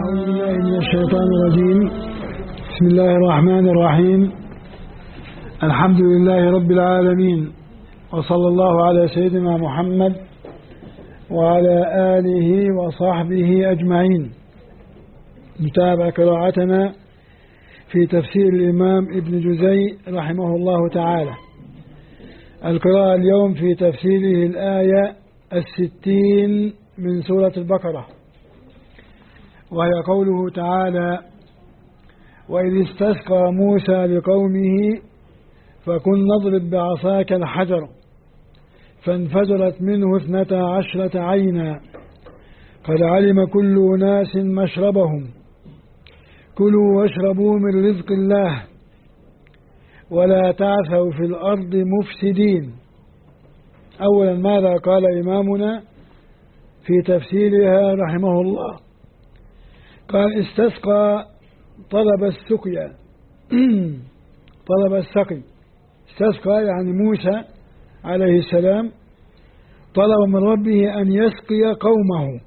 أعوذ بالله من الشيطان الرجيم. بسم الله الرحمن الرحيم. الحمد لله رب العالمين، وصلى الله على سيدنا محمد وعلى آله وصحبه أجمعين. نتابع قراءتنا في تفسير الإمام ابن جزي رحمه الله تعالى. القراءة اليوم في تفسيره الآية 60 من سورة البقرة، وهي قوله تعالى: وإذ استسقى موسى لقومه فكن نضرب بعصاك الحجر فانفجرت منه 12 عينا قد علم كل أناس مشربهم كلوا واشربوا من رزق الله ولا تعثوا في الأرض مفسدين. أولا، ماذا قال إمامنا في تفسيرها رحمه الله؟ قال: استسقى طلب السقيا طلب السقي. استسقى يعني موسى عليه السلام طلب من ربه أن يسقي قومه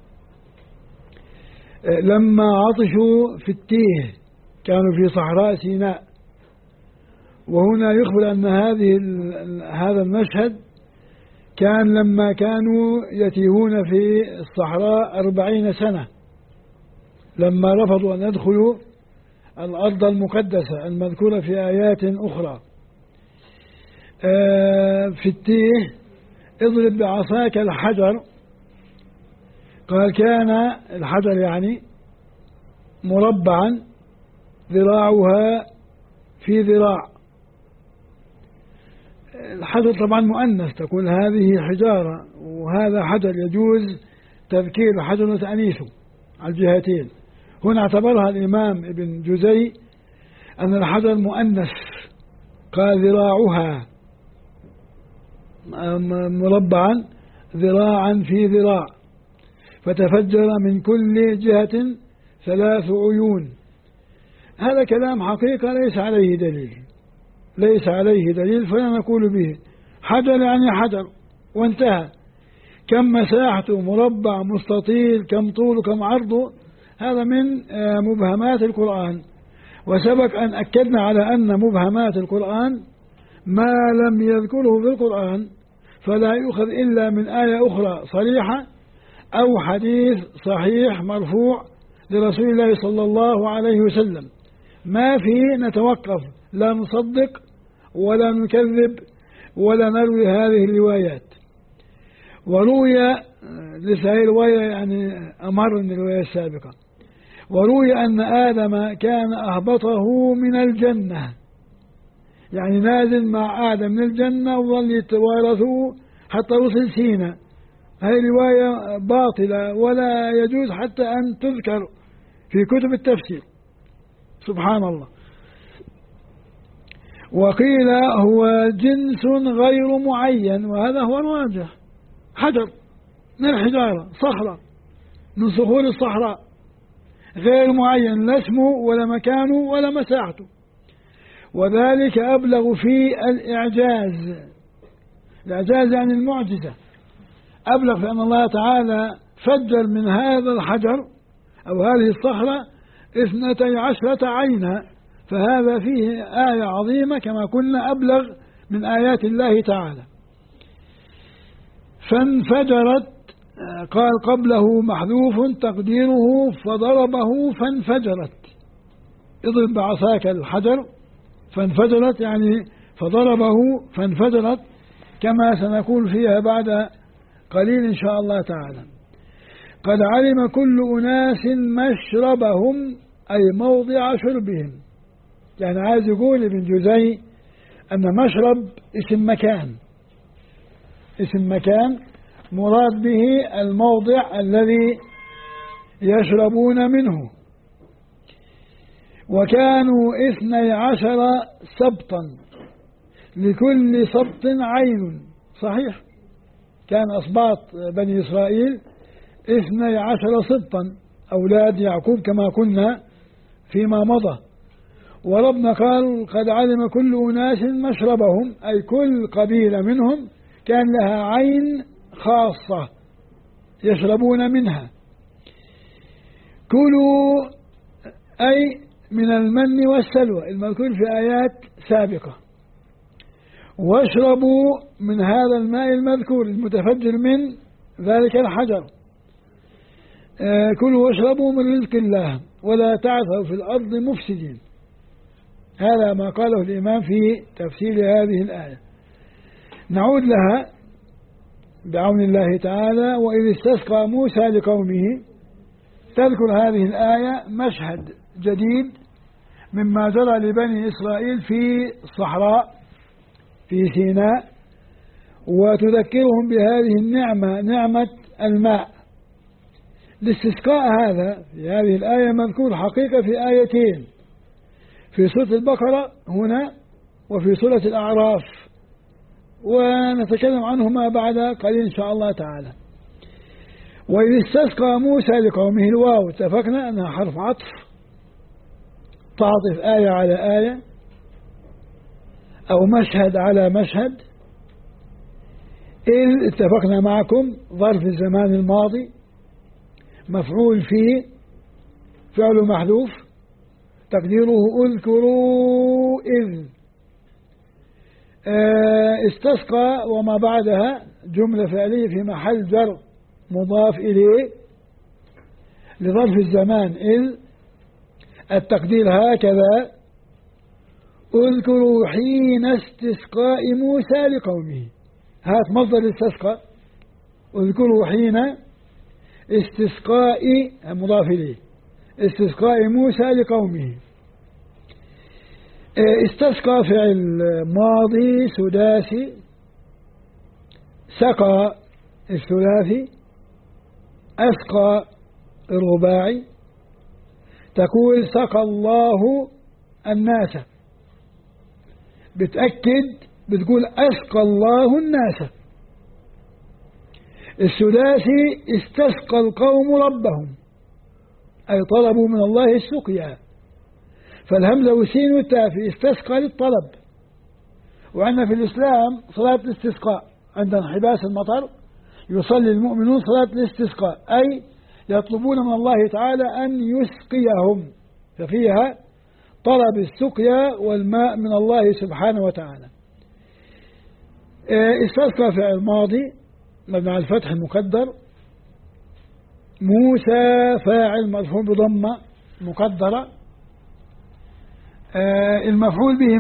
لما عطشوا في التيه، كانوا في صحراء سيناء. وهنا يخبر أن هذا المشهد كان لما كانوا يتيهون في الصحراء 40 سنة، لما رفضوا أن يدخلوا الأرض المقدسة المذكورة في آيات أخرى. في التيه: اضرب بعصاك الحجر. قال: كان الحجر يعني مربعا ذراعها في ذراع. الحجر طبعا مؤنث، تقول هذه حجارة وهذا حجر، يجوز تذكير الحجر وتأنيثه على الجهتين. هنا اعتبرها الإمام ابن جزي أن الحجر مؤنث، قال ذراعها مربعا ذراعا في ذراع فتفجر من كل جهة 3 عيون. هذا كلام حقيقة ليس عليه دليل فلا نقول به. حجر يعني حجر وانتهى. كم مساحته، مربع، مستطيل، كم طوله، كم عرضه، هذا من مبهمات القرآن. وسبق أن أكدنا على أن مبهمات القرآن ما لم يذكره في القرآن فلا يؤخذ إلا من آية أخرى صريحة أو حديث صحيح مرفوع لرسول الله صلى الله عليه وسلم. ما فيه نتوقف، لا نصدق ولا نكذب ولا نروي هذه الروايات. وروي لسه رواية يعني أمر من الرواية السابقة، وروي أن آدم كان أهبطه من الجنة، يعني نازل مع آدم من الجنة وظل يتوارثوا حتى وصل سينا. هذه رواية باطلة ولا يجوز حتى أن تذكر في كتب التفسير، سبحان الله. وقيل هو جنس غير معين، وهذا هو الراجح. حجر من الحجارة، صخرة من صخور الصحراء، غير معين، لا اسمه ولا مكانه ولا مساحته. وذلك أبلغ في الإعجاز. الإعجاز يعني المعجزة. أبلغ في أن الله تعالى فجر من هذا الحجر أو هذه الصخرة 12 عينا، فهذا فيه آية عظيمة كما قلنا، أبلغ من آيات الله تعالى. فانفجرت، قال قبله محذوف تقديره فضربه فانفجرت. اضرب بعصاك الحجر فانفجرت يعني فضربه فانفجرت، كما سنقول فيها بعد قليل إن شاء الله تعالى. قد علم كل أناس مشربهم، أي موضع شربهم. يعني عايز يقول ابن جزي أن مشرب اسم مكان مراد به الموضع الذي يشربون منه. وكانوا 12 سبطا لكل سبط عين. صحيح، كان أسباط بني إسرائيل 12 سبطا، أولاد يعقوب كما كنا فيما مضى. وربنا قال قد علم كل أناس مشربهم، أي كل قبيلة منهم كان لها عين خاصة يشربون منها. كلوا أي من المن والسلوى المذكور في آيات سابقة، واشربوا من هذا الماء المذكور المتفجر من ذلك الحجر. كلوا واشربوا من رزق الله ولا تعثوا في الأرض مفسدين. هذا ما قاله الإمام في تفسير هذه الآية. نعود لها بعون الله تعالى. وإذ استسقى موسى لقومه، تذكر هذه الآية مشهد جديد مما جرى لبني إسرائيل في الصحراء في سيناء، وتذكرهم بهذه النعمة، نعمة الماء. الاستسقاء هذا في هذه الآية مذكور حقيقة في آيتين، في سورة البقرة هنا وفي سورة الأعراف، ونتكلم عنهما بعد قليل إن شاء الله تعالى. وإذ استسقى موسى لقومه، الواو اتفقنا أنها حرف عطف تعطف آية على آية أو مشهد على مشهد. إذ اتفقنا معكم ظرف الزمان الماضي مفعول فيه فعل محذوف تقديره اذكروا إذ. استسقى وما بعدها جملة فعلية في محل جر مضاف إليه لظرف الزمان إذ. التقدير هكذا: اذكروا حين استسقاء موسى لقومه. هات مصدر الاستسقاء، اذكروا حين استسقاء مضاف إليه استسقاء موسى لقومه. استسقى فعل ماضي سداسي، سقى الثلاثي، أسقى الرباعي. تقول سقى الله الناس، بتأكد بتقول أسقى الله الناس. السداسي استسقى القوم ربهم، أي طلبوا من الله السقيا، فالهمزة والسين والتاء في استسقى للطلب. وعندنا في الإسلام صلاة الاستسقاء، عند انحباس المطر يصلي المؤمنون صلاة الاستسقاء، أي يطلبون من الله تعالى أن يسقيهم، ففيها طلب السقيا والماء من الله سبحانه وتعالى. استسقى فعل ماضي مبني على الفتح المقدر، موسى فاعل مرفوع بضمة مقدرة، المفعول به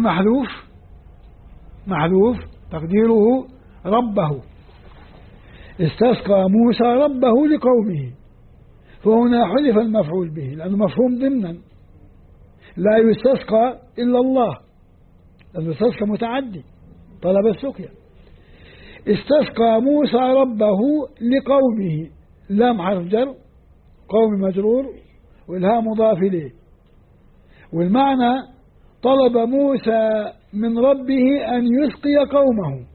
محذوف تقديره ربه. استسقى موسى ربه لقومه، فهنا حذف المفعول به لأنه مفهوم ضمنا، لا يستسقى إلا الله، لأنه يستسقى متعدي طلب السقيا. استسقى موسى ربه لقومه، لام حرف جر، قوم مجرور، والها مضاف إليه، والمعنى طلب موسى من ربه أن يسقي قومه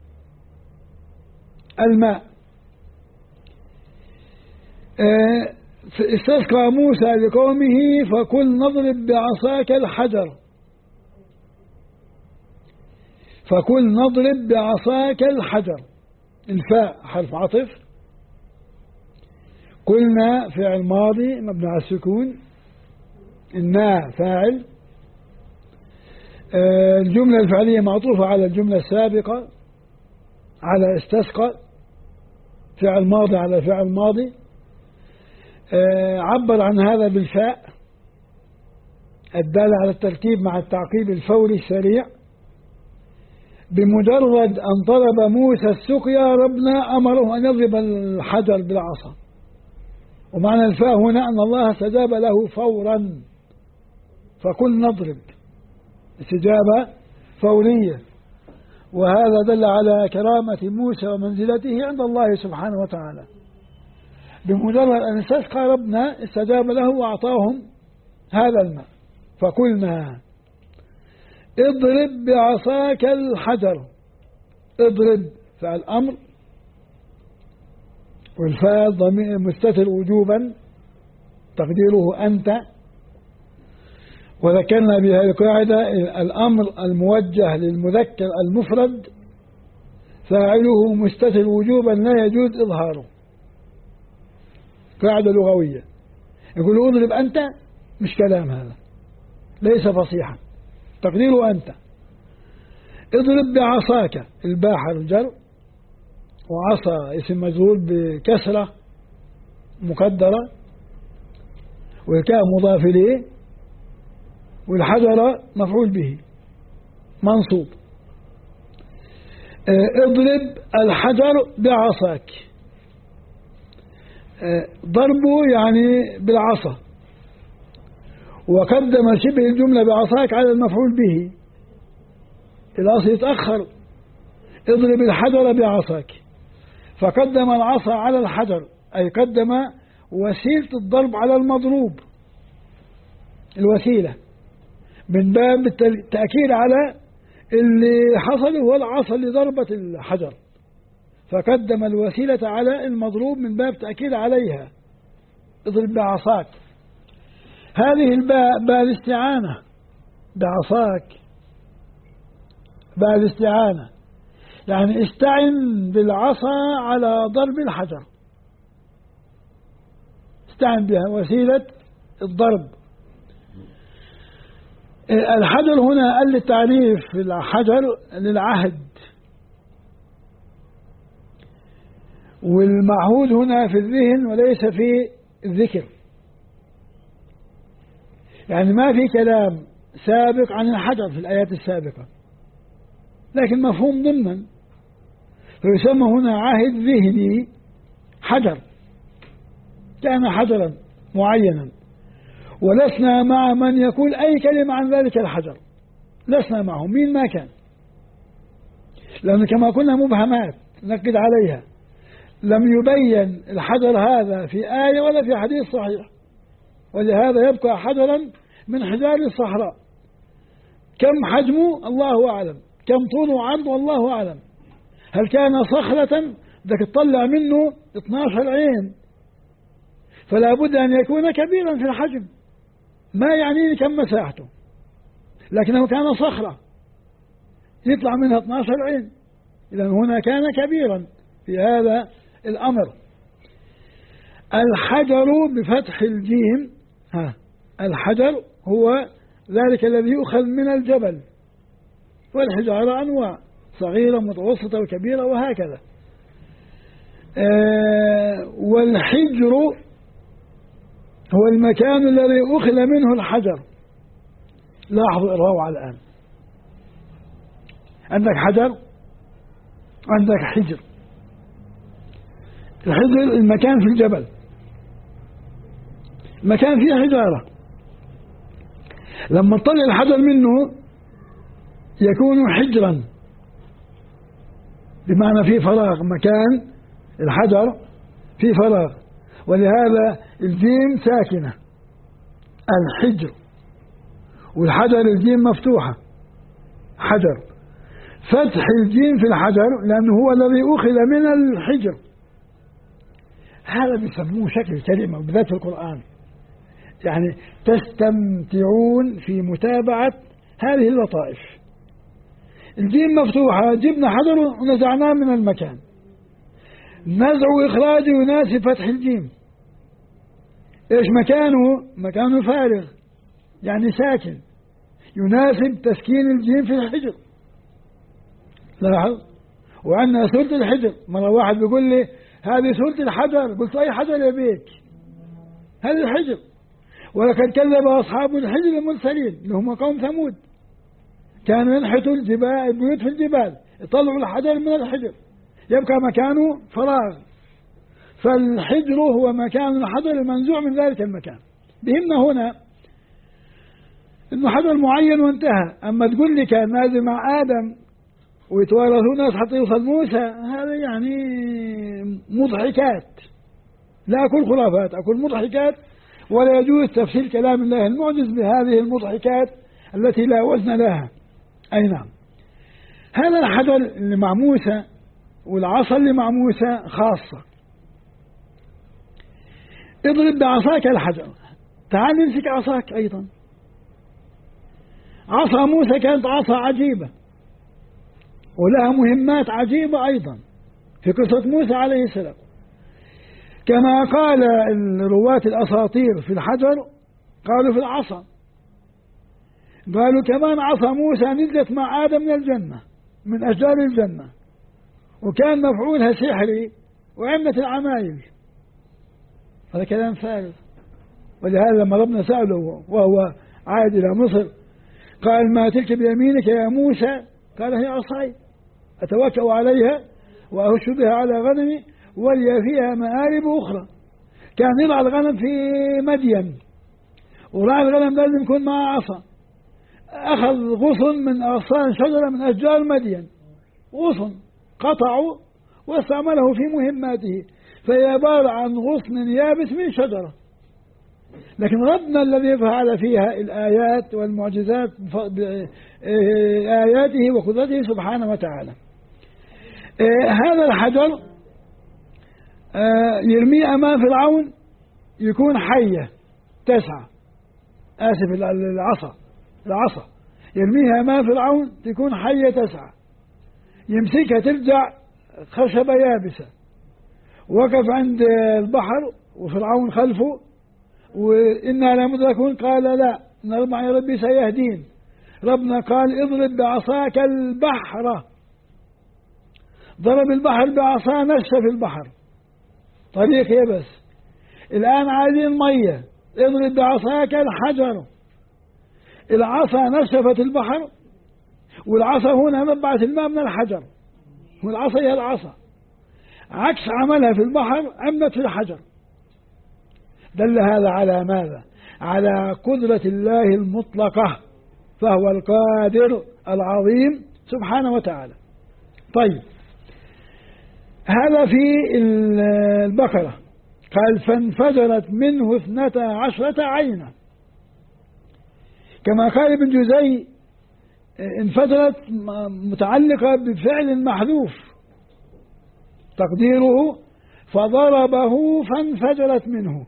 الماء. استسقى موسى لقومه فقل نضرب بعصاك الحجر، فقل نضرب بعصاك الحجر. الفاء حرف عطف، قلنا فعل ماضي مبني على السكون، الناء فاعل. الجملة الفعلية معطوفة على الجملة السابقة على استسقى، فعل ماضي على فعل ماضي. عبر عن هذا بالفاء الدالة على الترتيب مع التعقيب الفوري السريع. بمجرد أن طلب موسى السقيا ربنا أمره أن يضرب الحجر بالعصا، ومعنى الفاء هنا أن الله استجاب له فورا، فقل نضرب استجابة فورية، وهذا دل على كرامة موسى ومنزلته عند الله سبحانه وتعالى. بمجرد أن استسقى ربنا استجاب له وأعطاهم هذا الماء. فقلنا اضرب بعصاك الحجر، اضرب فعل أمر، والفاء ضمير مستتر وجوبا تقديره أنت. وذكرنا بهذه القاعدة الأمر الموجه للمذكر المفرد فاعله مستتر وجوبا لا يجوز إظهاره، قاعدة لغوية. يقول اضرب أنت، مش كلام هذا، ليس فصيحا، تقديره أنت. اضرب بعصاك، الباء حرف جر، وعصا اسم مجرور بكسرة مقدرة، والكاف مضاف إليه، والحجر مفعول به منصوب. اضرب الحجر بعصاك، ضربه يعني بالعصا، وقدم شبه الجملة بعصاك على المفعول به، الأصل يتأخر. اضرب الحجر بعصاك، فقدم العصا على الحجر، أي قدم وسيلة الضرب على المضروب، الوسيلة، من باب التأكيد على اللي حصل هو العصا اللي ضربت الحجر، فقدم الوسيلة على المضروب من باب تأكيد عليها. اضرب بعصاك، هذه الباء باء الاستعانة، بعصاك باء الاستعانة، يعني استعن بالعصا على ضرب الحجر، استعن بها وسيلة الضرب. الحجر هنا قال للتعريف، الحجر للعهد، والمعهود هنا في الذهن وليس في الذكر، يعني ما في كلام سابق عن الحجر في الآيات السابقة، لكن مفهوم ضمنا، فيسمى هنا عهد ذهني حجر، كان حجرا معينا، ولسنا مع من يقول أي كلمة عن ذلك الحجر، لسنا معه مين ما كان، لأن كما قلنا مبهمات نقد عليها، لم يبين الحجر هذا في آية ولا في حديث صحيح، ولهذا يبقى حجرا من حجار الصحراء، كم حجمه الله أعلم، كم طوله وعرضه الله أعلم، هل كان صخرة بدك تطلع منه 12 عين، فلا بد أن يكون كبيرا في الحجم، ما يعني كم مساحته، لكنه كان صخرة يطلع منها 12 عين، إذا هنا كان كبيرا في هذا الأمر. الحجر بفتح الجيم، الحجر هو ذلك الذي يؤخذ من الجبل، والحجارة أنواع، صغيرة متوسطة وكبيرة وهكذا. والحجر هو المكان الذي أخذ منه الحجر. لاحظوا الروعة الآن، عندك حجر، عندك حجر. الحجر المكان في الجبل، مكان فيه حجارة، لما تطلع الحجر منه يكون حجرا، بمعنى فيه فراغ، مكان الحجر فيه فراغ، ولهذا الجيم ساكنة الحجر، والحجر الجيم مفتوحة حجر، فتح الجيم في الحجر لأنه هو الذي أخذ من الحجر، هذا بيسموه شكل كلمة بالذات في القرآن، يعني تستمتعون في متابعة هذه اللطائف. الجيم مفتوحة، جبنا حجر ونزعناه من المكان، نزع وإخراجه يناسب فتح الجيم. إيش مكانه؟ مكانه فارغ، يعني ساكن، يناسب تسكين الجيم في الحجر. لاحظ. وعندنا سورة الحجر، مرة واحد بيقول لي هذه سورة الحجر، قلت أي حجر يا بيك؟ هذه الحجر. ولقد كذب أصحاب الحجر المرسلين اللي هم قوم ثمود، كانوا ينحتوا البيوت في الجبال، يطلعوا الحجر من الحجر، يبقى مكانه فراغ، فالحجر هو مكان الحجر المنزوع من ذلك المكان. بهمنا هنا انه حجر معين وانتهى. اما تقول لي كان نازل مع ادم ويتوارثوا ناس حتى يوصل موسى، هذا يعني مضحكات، لا اقول خرافات، اقول مضحكات، ولا يجوز تفسير كلام الله المعجز بهذه المضحكات التي لا وزن لها. اي نعم، هذا الحجر اللي مع موسى والعصا اللي مع موسى خاصة. اضرب بعصاك الحجر، تعال نمسك عصاك أيضا. عصا موسى كانت عصا عجيبة ولها مهمات عجيبة أيضا في قصة موسى عليه السلام. كما قال رواة الأساطير في الحجر قالوا في العصا، قالوا كمان عصا موسى نزلت مع آدم من الجنة من أشجار الجنة، وكان مفعولها سحري وعمة العمايل. هذا كلام فارغ. ولهذا لما ربنا سأله وهو عاد إلى مصر قال ما تلك بيمينك يا موسى؟ قال هي عصاي أتوكأ عليها وأهش بها على غنمي ولي فيها مآرب أخرى. كان يرعى الغنم في مدين، ورعى الغنم لازم يكون معه عصا. أخذ غصن من أغصان شجرة من أشجار مدين، غصن قطعوا واستعمله في مهماته، فهي عبارة عن غصن يابس من شجرة. لكن ربنا الذي فعل فيها الآيات والمعجزات بآياته وقدرته سبحانه وتعالى. هذا الحجر يرميه أمام فرعون يكون حية تسعى، آسف العصا يرميها أمام فرعون تكون حية تسعى، يمسكها ترجع خشبة يابسة. وقف عند البحر وفرعون خلفه وإنا لمدركون، قال لا إن معي ربي سيهدين. ربنا قال اضرب بعصاك البحر، ضرب البحر بعصا نشف البحر طريق يبس. الآن عايزين مية، اضرب بعصاك الحجر، العصا نشفت البحر، والعصا هنا نبعت الماء من الحجر، والعصا هي العصا، عكس عملها في البحر عمت في الحجر. دل هذا على ماذا؟ على قدرة الله المطلقة، فهو القادر العظيم سبحانه وتعالى. طيب هذا في البقرة قال فانفجرت منه 12 عينا. كما قال ابن جزي انفجرت متعلقة بفعل محذوف تقديره فضربه فانفجرت منه،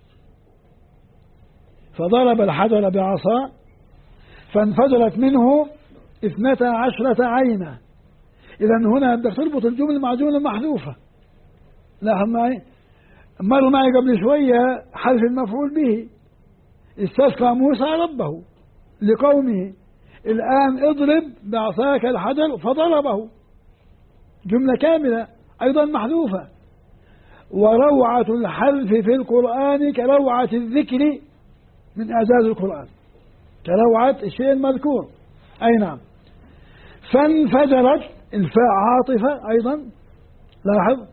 فضرب الحجر بعصا فانفجرت منه 12 عينا. إذن هنا بدك تربط الجمل مع جملة محذوفة. لاحظ معي، مر معي قبل شوية حذف المفعول به، استسقى موسى ربه لقومه، الآن اضرب بعصاك الحجر فضربه، جملة كاملة أيضا محذوفة. وروعة الحذف في القرآن كروعة الذكر من إعجاز القرآن، كروعة الشيء المذكور. أي نعم. فانفجرت الفاء عاطفة أيضا، لاحظ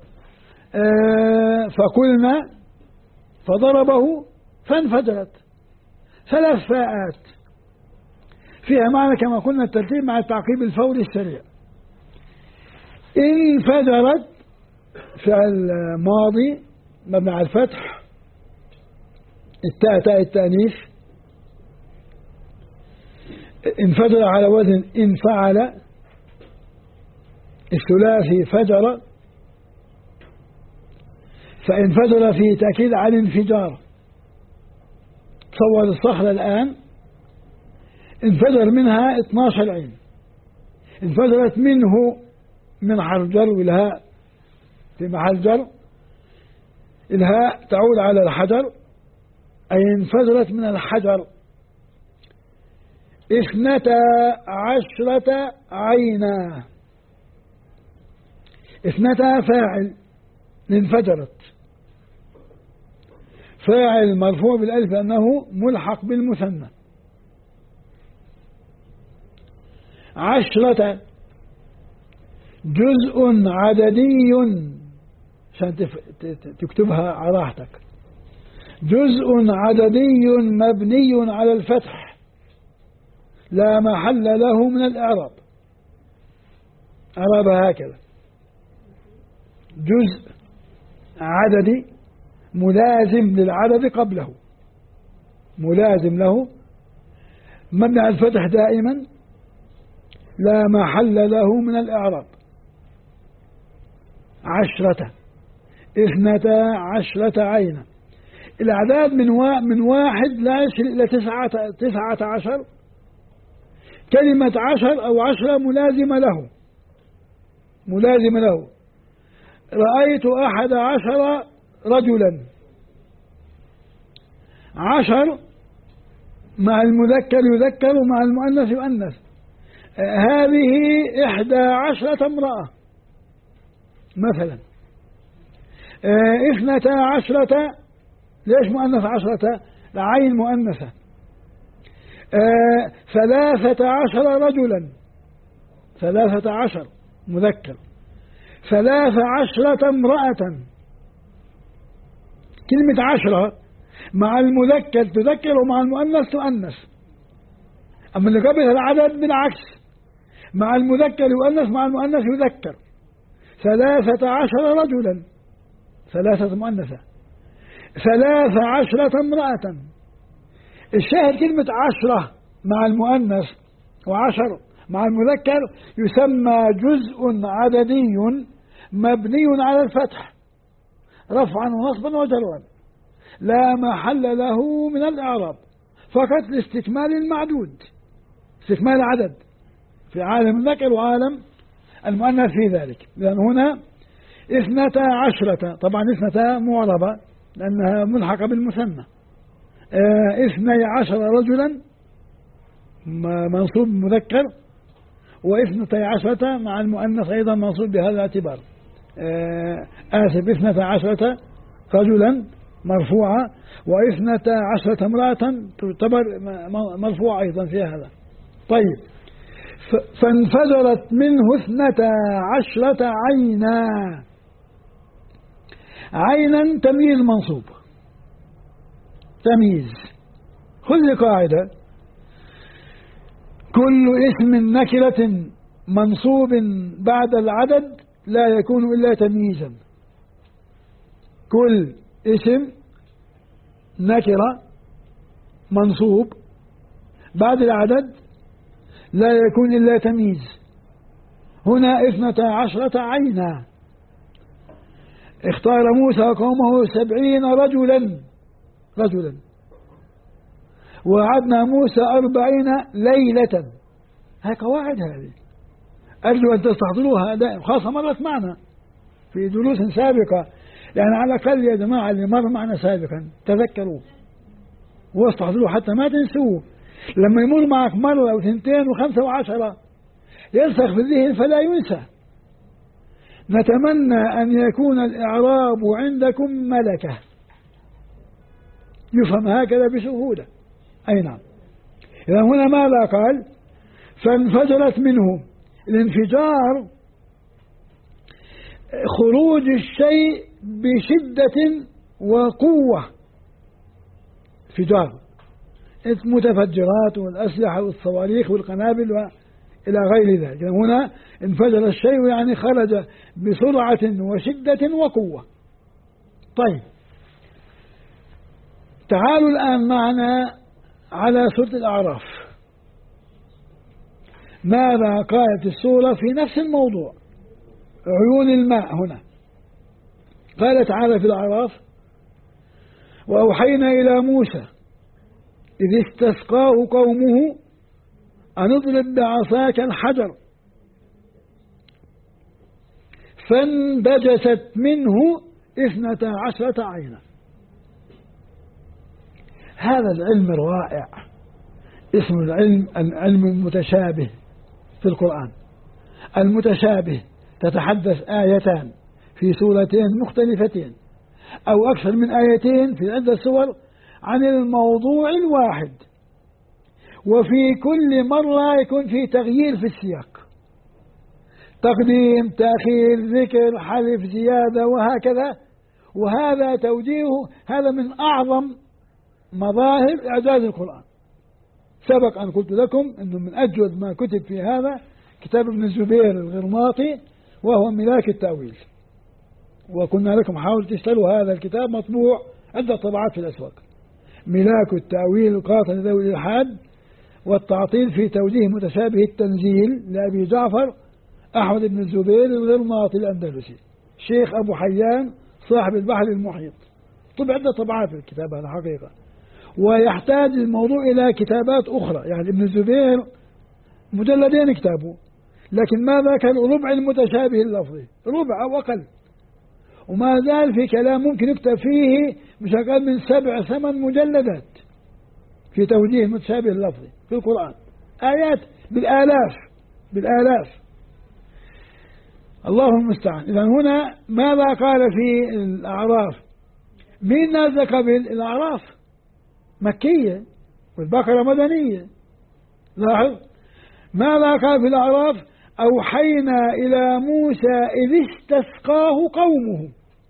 فقلنا فضربه فانفجرت، 3 فاءات فيها معنى كما قلنا الترتيب مع التعقيب الفوري السريع. انفجرت فعل ماضي مبني على الفتح، التاء تاء التأنيث، انفجر على وزن انفعل، الثلاثي فجر، فانفجر في تأكيد على الانفجار. تصور الصخرة الآن انفجر منها 12 عين، انفجرت منه من حرف جر، والهاء في محل جر، الهاء تعود على الحجر، أي انفجرت من الحجر 12 عينا. 12 فاعل انفجرت، فاعل مرفوع بالألف لأنه ملحق بالمثنى. 10 جزء عددي عشان تكتبها على راحتك، جزء عددي مبني على الفتح لا محل له من الإعراب. أعرابها هكذا: جزء عددي ملازم للعدد قبله، ملازم له، مبني على الفتح دائما، لا محل له من الإعراب. 10 12 عينا. الأعداد من 1 لا يصل إلى 19. كلمة 10 أو 10 ملازمة له، ملازمة له. رأيت 11 رجلا، 10 مع المذكر يذكر ومع المؤنث يؤنث. هذه 11 امرأة مثلا. 12، ليش مؤنث 10؟ العين مؤنثة. 13 رجلا، 13 مذكر. 13 امرأة. كلمة 10 مع المذكر تذكر ومع المؤنث تؤنث. أما اللي قبل العدد بالعكس، مع المذكر يؤنث مع المؤنث يذكر. 13 رجلا، 3 مؤنثة. 13 امرأة. الشاهد كلمة 10 مع المؤنث و10 مع المذكر يسمى جزء عددي مبني على الفتح رفعا ونصبا وجرا، لا محل له من الإعراب، فقط لاستكمال المعدود، استكمال العدد في عالم الذكر وعالم المؤنث في ذلك. لأن هنا 12، طبعا 12 معربة لأنها ملحقة بالمثنى. 12 رجلا منصوب مذكر، و12 مع المؤنث أيضا منصوب بهذا الاعتبار. 12 رجلا مرفوعة، و12 امرأة تعتبر مرفوعة أيضا في هذا. طيب، فانفجرت منه 12 عينا. عينا تمييز منصوب، تمييز. خذ قاعدة: كل اسم نكرة منصوب بعد العدد لا يكون إلا تمييزا. كل اسم نكرة منصوب بعد العدد لا يكون إلا تمييز. هنا 12 عينا. اختار موسى قومه 70 رجلا، وعدنا موسى 40 ليلة. هاي قواعد، هذه أرجو أن تستحضروها دائما، خاصة مرت معنا في دروس سابقة، يعني على الأقل يا جماعة اللي مر معنا سابقا تذكروا واستحضروا حتى ما تنسوه. لما يمر معك مرة وثنتين وخمسة و10 يرسخ في الذهن فلا ينسى. نتمنى أن يكون الإعراب عندكم ملكة يفهم هكذا بسهولة. أي نعم. إذا هنا ماذا قال؟ فانفجرت منه. الانفجار خروج الشيء بشدة وقوة، انفجار، المتفجرات والأسلحة والصواريخ والقنابل إلى غير ذلك. هنا انفجر الشيء يعني خرج بسرعة وشدة وقوة. طيب، تعالوا الآن معنا على سورة الأعراف. ماذا قالت السورة في نفس الموضوع؟ عيون الماء. هنا قال تعالى في الأعراف: وأوحينا إلى موسى إذ استسقاه قومه أن اضرب بعصاك الحجر فانبجست منه 12 عينا. هذا العلم الرائع اسم العلم المتشابه في القرآن. المتشابه تتحدث آيتان في سورتين مختلفتين أو أكثر من آيتين في عدة سور عن الموضوع الواحد، وفي كل مرة يكون في تغيير في السياق، تقديم، تأخير، ذكر، حذف، زيادة، وهكذا. وهذا توجيه، هذا من أعظم مظاهر إعجاز القرآن. سبق أن قلت لكم أنه من أجود ما كتب في هذا كتاب ابن الزبير الغرماطي وهو ملاك التأويل، وكنا لكم حاولوا تشتروا هذا الكتاب، مطبوع عدة طبعات في الأسواق. ملاك التأويل قاطن ذوي الإلحاد والتعطيل في توجيه متشابه التنزيل لأبي جعفر أحمد بن الزبير الغرماطي الأندلسي، شيخ أبو حيان صاحب البحر المحيط. طبع عدة طبعات في الكتاب هذا حقيقة، ويحتاج الموضوع إلى كتابات أخرى. يعني ابن الزبير مجلدين كتابه، لكن ماذا كان ربع المتشابه اللفظي، ربع أو أقل. وما زال في كلام ممكن يكتب فيه مش أقل من 7 8 مجلدات في توجيه متشابه اللفظي في القرآن، آيات بالآلاف. الله المستعان. إذن هنا ماذا قال في الأعراف؟ مين نازل قبل الأعراف؟ مكية والبقرة مدنية. لاحظ ماذا قال في الأعراف؟ أوحينا إلى موسى إذ استسقاه قومه.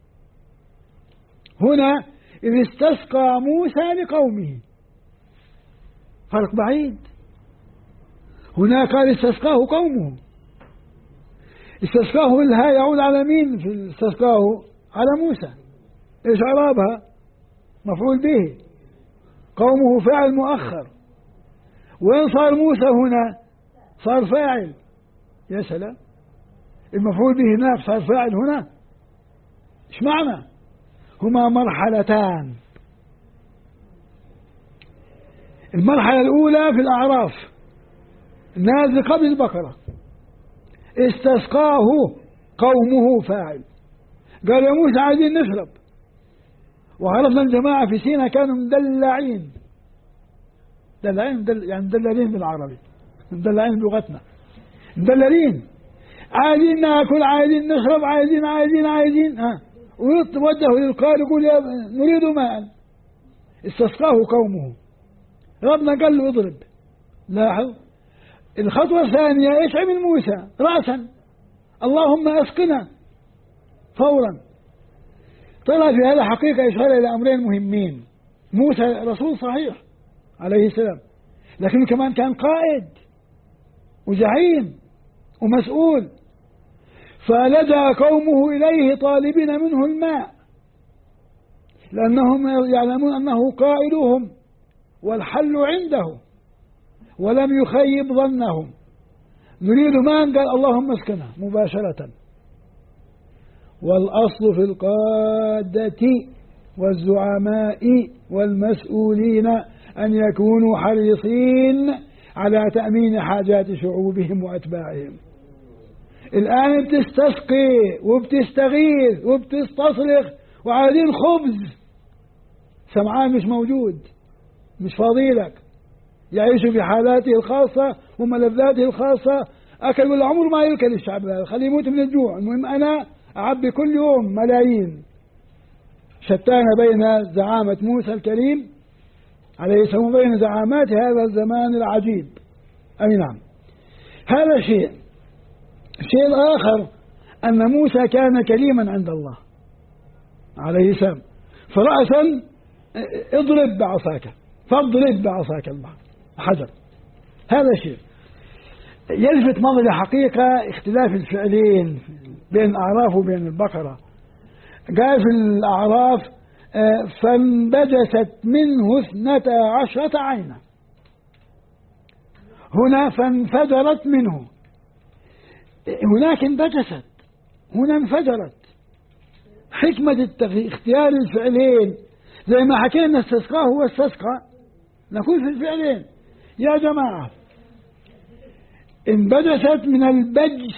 هنا إذ استسقى موسى لقومه، فرق بعيد. هنا قال استسقاه قومه. استسقاه الهاء يعود على مين في استسقاه؟ على موسى. إيش إعرابها؟ مفعول به، قومه فاعل مؤخر. وين صار موسى هنا؟ صار فاعل. يا سلام، المفعول به هناك صار فاعل هنا. ايش معنى؟ هما مرحلتان. المرحلة الأولى في الأعراف نازل قبل البقرة، استسقاه قومه فاعل، قال يا موسى عايزين نشرب. وعرفنا الجماعة في سينا كانوا مدلعين يعني مدللين بالعربي، مدلعين بلغتنا، مدللين، عايزين ناكل، عايزين نشرب، عايزين ويتوجهوا للقارئ يقول يا نريد ماء. استسقاه قومه، ربنا قال له اضرب. لاحظ الخطوة الثانية ايش عمل موسى؟ رأسا اللهم اسقنا فورا. طلع في هذا حقيقة إشارة إلى أمرين مهمين. موسى رسول صحيح عليه السلام، لكنه كمان كان قائد وزعيم ومسؤول، فلجأ قومه إليه طالبين منه الماء، لأنهم يعلمون أنه قائدهم والحل عنده، ولم يخيب ظنهم. نريد ماء، قال اللهم اسقنا مباشرة. والأصل في القادة والزعماء والمسؤولين أن يكونوا حريصين على تأمين حاجات شعوبهم وأتباعهم. الآن بتستسقي وبتستغيث وبتستصرخ وعايزين خبز، سمعان مش موجود، مش فاضيلك، يعيش في حالاته الخاصة وملذاته الخاصة. أكل والعمر ما يأكل الشعب هذا، خليه يموت من الجوع. المهم أنا أعبي كل يوم ملايين. شتان بين زعامة موسى الكريم عليه السلام وبين زعامات هذا الزمان العجيب. أي نعم، هذا شيء. الشيء الآخر أن موسى كان كريما عند الله عليه السلام، فرأسا اضرب بعصاك، فاضرب بعصاك البحر حجر. هذا شيء يلفت نظري حقيقة اختلاف الفعلين بين الأعراف وبين البقرة. قال في الأعراف فانبجست منه 12 عينا، هنا فانفجرت منه، هناك انبجست، هنا انفجرت. حكمة اختيار الفعلين زي ما حكينا استسقاه واستسقى، نقول في الفعلين يا جماعة. انبجست من البجس،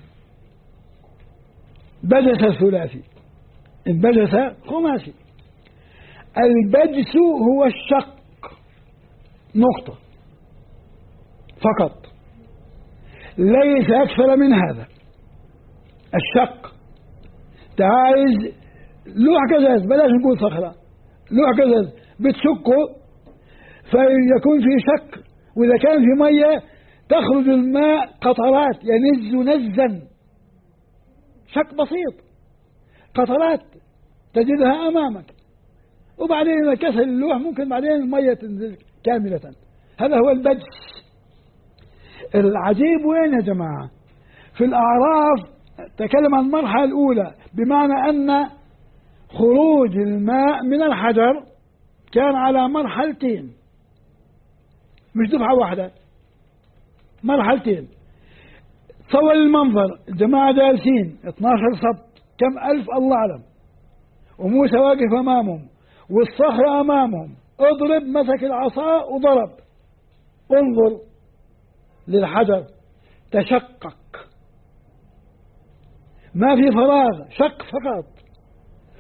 بجس ثلاثي، انبجس خماسي. البجس هو الشق نقطة فقط، ليس أكثر من هذا. الشق تعايز لوح قزاز، بلاش نقول صخرة، لوح قزاز بتشقه فيكون في شق، وإذا كان في مية تخرج الماء قطرات، ينز نزا، شق بسيط، قطرات تجدها أمامك، وبعدين إذا كسر اللوح ممكن بعدين المية تنزل كاملة. هذا هو البجس. العجيب وين يا جماعة؟ في الأعراف تكلم عن المرحلة الأولى، بمعنى أن خروج الماء من الحجر كان على مرحلتين، مش دفعة واحدة، مرحلتين. تصور المنظر، الجماعة جالسين 12 صف، كم ألف الله أعلم، وموسى واقف أمامهم والصخرة أمامهم، اضرب، مسك العصا وضرب. انظر للحجر تشقق، ما في فراغ، شق فقط،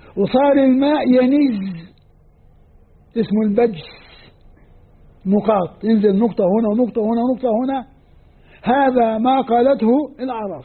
وصار الماء ينز، اسمه البجس، نقاط، ينزل نقطة هنا ونقطة هنا ونقطة هنا. هذا ما قالته الأعراف.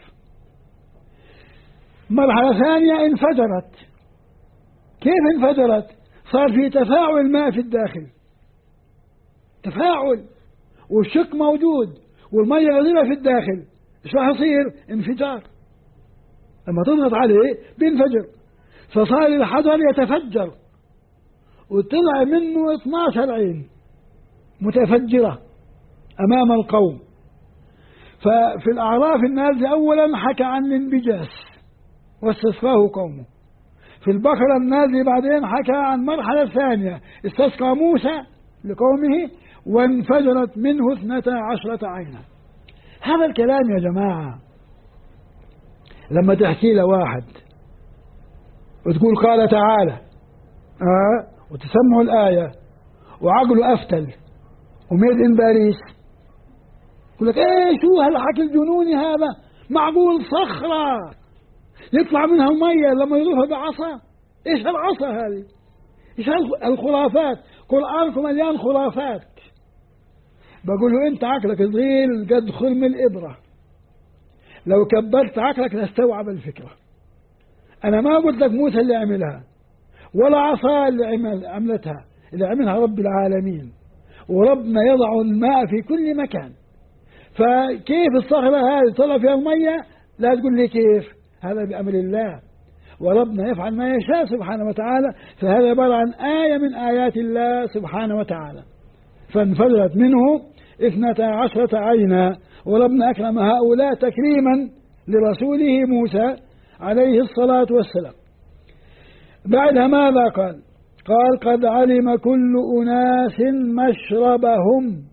مرحلة ثانية انفجرت. كيف انفجرت؟ صار في تفاعل ماء في الداخل، تفاعل، والشق موجود والمية غزيرة في الداخل. ايش راح يصير؟ انفجار. لما تضغط عليه بينفجر. فصار الحجر يتفجر، وطلع منه 12 عين متفجرة أمام القوم. ففي الأعراف النازلة أولا حكى عن الانبجاس واستسقاه قومه. في البقرة النازلة بعدين حكى عن مرحلة ثانية، استسقى موسى لقومه وانفجرت منه 12 عينا. هذا الكلام يا جماعة لما تحكي لواحد وتقول قال تعالى وتسمعوا الآية وعقله أفتل وميد إن باريس، يقول لك ايه شو هالحكي الجنوني هذا؟ معقول صخرة يطلع منها المية لما يضربها بعصا؟ ايش هالعصا هذه؟ ايش هالخرافات؟ قرآنكم مليان خرافات. بقول له انت عقلك صغير قد خرم الإبرة، لو كبرت عقلك تستوعب الفكرة. انا ما قلت لك موسى اللي عملها ولا عصا اللي عملتها، اللي عملها رب العالمين، وربنا يضع الماء في كل مكان. فكيف الصخرة هذه طلع فيها المية؟ لا تقول لي كيف، هذا بأمر الله، وربنا يفعل ما يشاء سبحانه وتعالى. فهذا عبارة عن آية من آيات الله سبحانه وتعالى. فانفجرت منه 12 عينا، وربنا أكرم هؤلاء تكريما لرسوله موسى عليه الصلاة والسلام. بعدها ماذا قال؟ قال قد علم كل أناس مشربهم.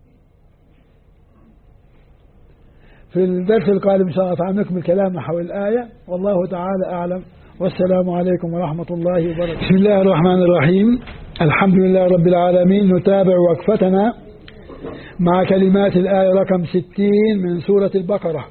في الدرس القادم إن شاء الله تعالى نكمل كلامنا حول الآية، والله تعالى أعلم، والسلام عليكم ورحمة الله وبركاته. بسم الله الرحمن الرحيم، الحمد لله رب العالمين. نتابع وقفتنا مع كلمات الآية رقم 60 من سورة البقرة.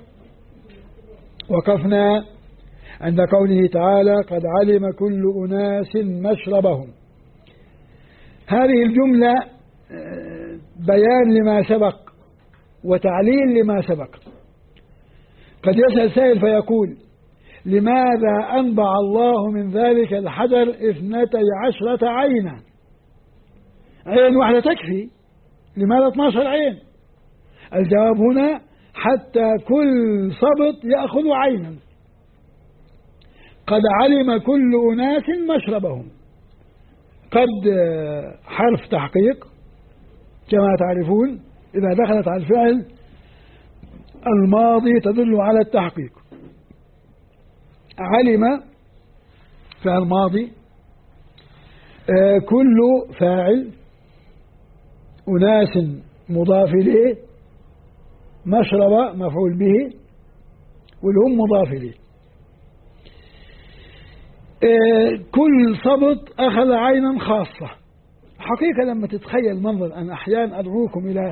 وقفنا عند قوله تعالى قد علم كل أناس مشربهم. هذه الجملة بيان لما سبق وتعليل لما سبق. قد يسأل سائل فيقول لماذا أنبع الله من ذلك الحجر 12 عينا؟ عين واحدة تكفي، لماذا 12 عين؟ الجواب هنا حتى كل سبط يأخذ عينا. قد علم كل أناس مشربهم. قد حرف تحقيق كما تعرفون، إذا دخلت على الفعل الماضي تدل على التحقيق. علم فعل ماضي، كل فاعل، أناس مضاف إليه، مشرب مفعول به، والهم مضاف إليه. كل سبط أخذ عينا خاصة. حقيقة لما تتخيل منظر، أنا أحيانا أدعوكم إلى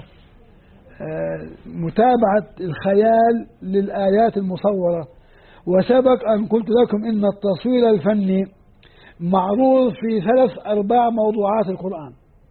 متابعة الخيال للآيات المصورة، وسبق أن قلت لكم إن التصوير الفني معروض في 3-4 موضوعات القرآن،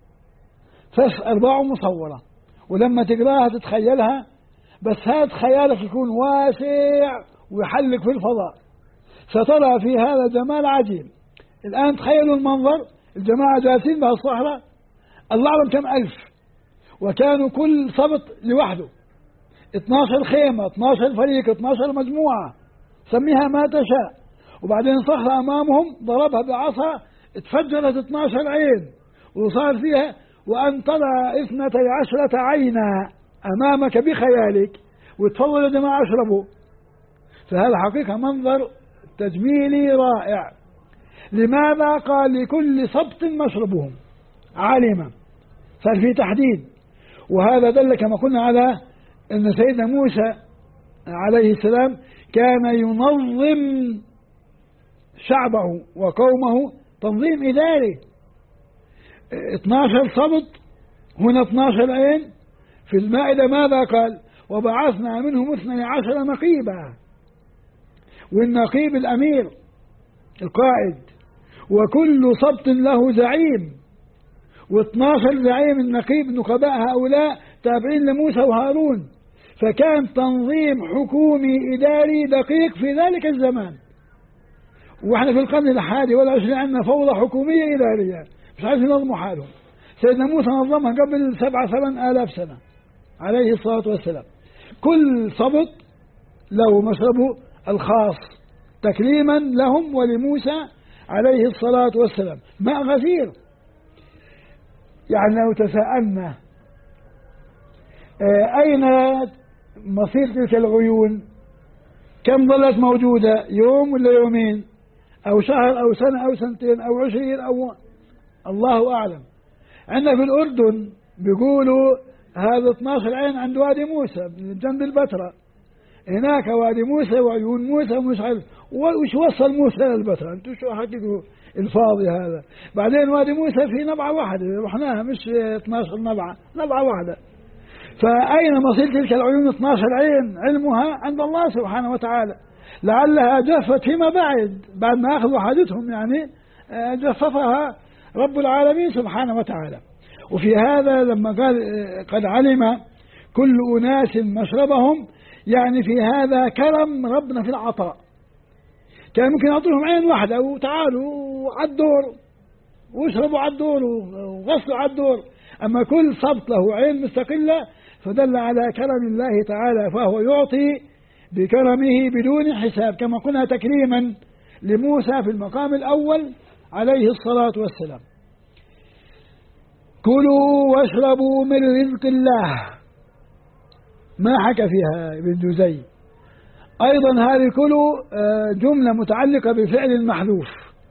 3-4 مصورة، ولما تقراها تتخيلها، بس هذا خيالك يكون واسع ويحلق في الفضاء، سترى في هذا جمال عجيب. الآن تخيلوا المنظر، الجماعة جالسين بهالصحراء، الله أعلم كم ألف، وكانوا كل سبط لوحده، 12 خيمة، 12 فريق، 12 مجموعة، سميها ما تشاء. وبعدين صخرة أمامهم ضربها بعصا اتفجرت 12 عين، وصار فيها وأن ترى 12 عينا أمامك بخيالك، وتفضل يا جماعة اشربوا. فهذا حقيقة منظر تجميلي رائع. لماذا قال لكل سبط مشربهم؟ علم، صار في تحديد. وهذا دل كما قلنا على أن سيدنا موسى عليه السلام كان ينظم شعبه وقومه تنظيم إداري. 12 سبط، هنا 12 عين. في المائدة ماذا قال؟ وبعثنا منهم 12 نقيبا، والنقيب الأمير القائد، وكل سبط له زعيم، و12 زعيم النقيب نقباء هؤلاء تابعين لموسى وهارون، فكان تنظيم حكومي إداري دقيق في ذلك الزمان. واحنا في القرن 21 عندنا فوضى حكومية إدارية مش عارف ينظموا حالهم. سيدنا موسى نظمها قبل 7-8 آلاف سنة عليه الصلاة والسلام. كل سبط له مشربه الخاص تكريما لهم ولموسى عليه الصلاة والسلام. ماء غزير، يعني لو تساءلنا أين مصير تلك العيون، كم ظلت موجودة، يوم ولا يومين أو شهر أو سنة أو سنتين أو 20 أو الله أعلم. عندنا في الأردن بيقولوا هذا 12 عين عند وادي موسى جنب البتراء، هناك وادي موسى وعيون موسى ومش عارف وش وصل موسى للبتراء، انتوا شو حققوا الفاضي هذا. بعدين وادي موسى في نبعة واحدة رحناها، مش 12 نبعة واحدة. فأين مصير تلك العيون 12 عين؟ علمها عند الله سبحانه وتعالى، لعلها جفت فيما بعد ما أخذوا حاجتهم، يعني جففها رب العالمين سبحانه وتعالى. وفي هذا لما قال قد علم كل أناس مشربهم، يعني في هذا كرم ربنا في العطاء. كان ممكن يعطيهم عين واحدة وتعالوا على الدور واشربوا على الدور وغسلوا على الدور، أما كل سبط له عين مستقلة، فدل على كرم الله تعالى، فهو يعطي بكرمه بدون حساب، كما قلنا تكريما لموسى في المقام الأول عليه الصلاة والسلام. كلوا واشربوا من رزق الله، ما حكى فيها ابن جوزي. أيضا هذه كلوا جملة متعلقة بفعل محذوف،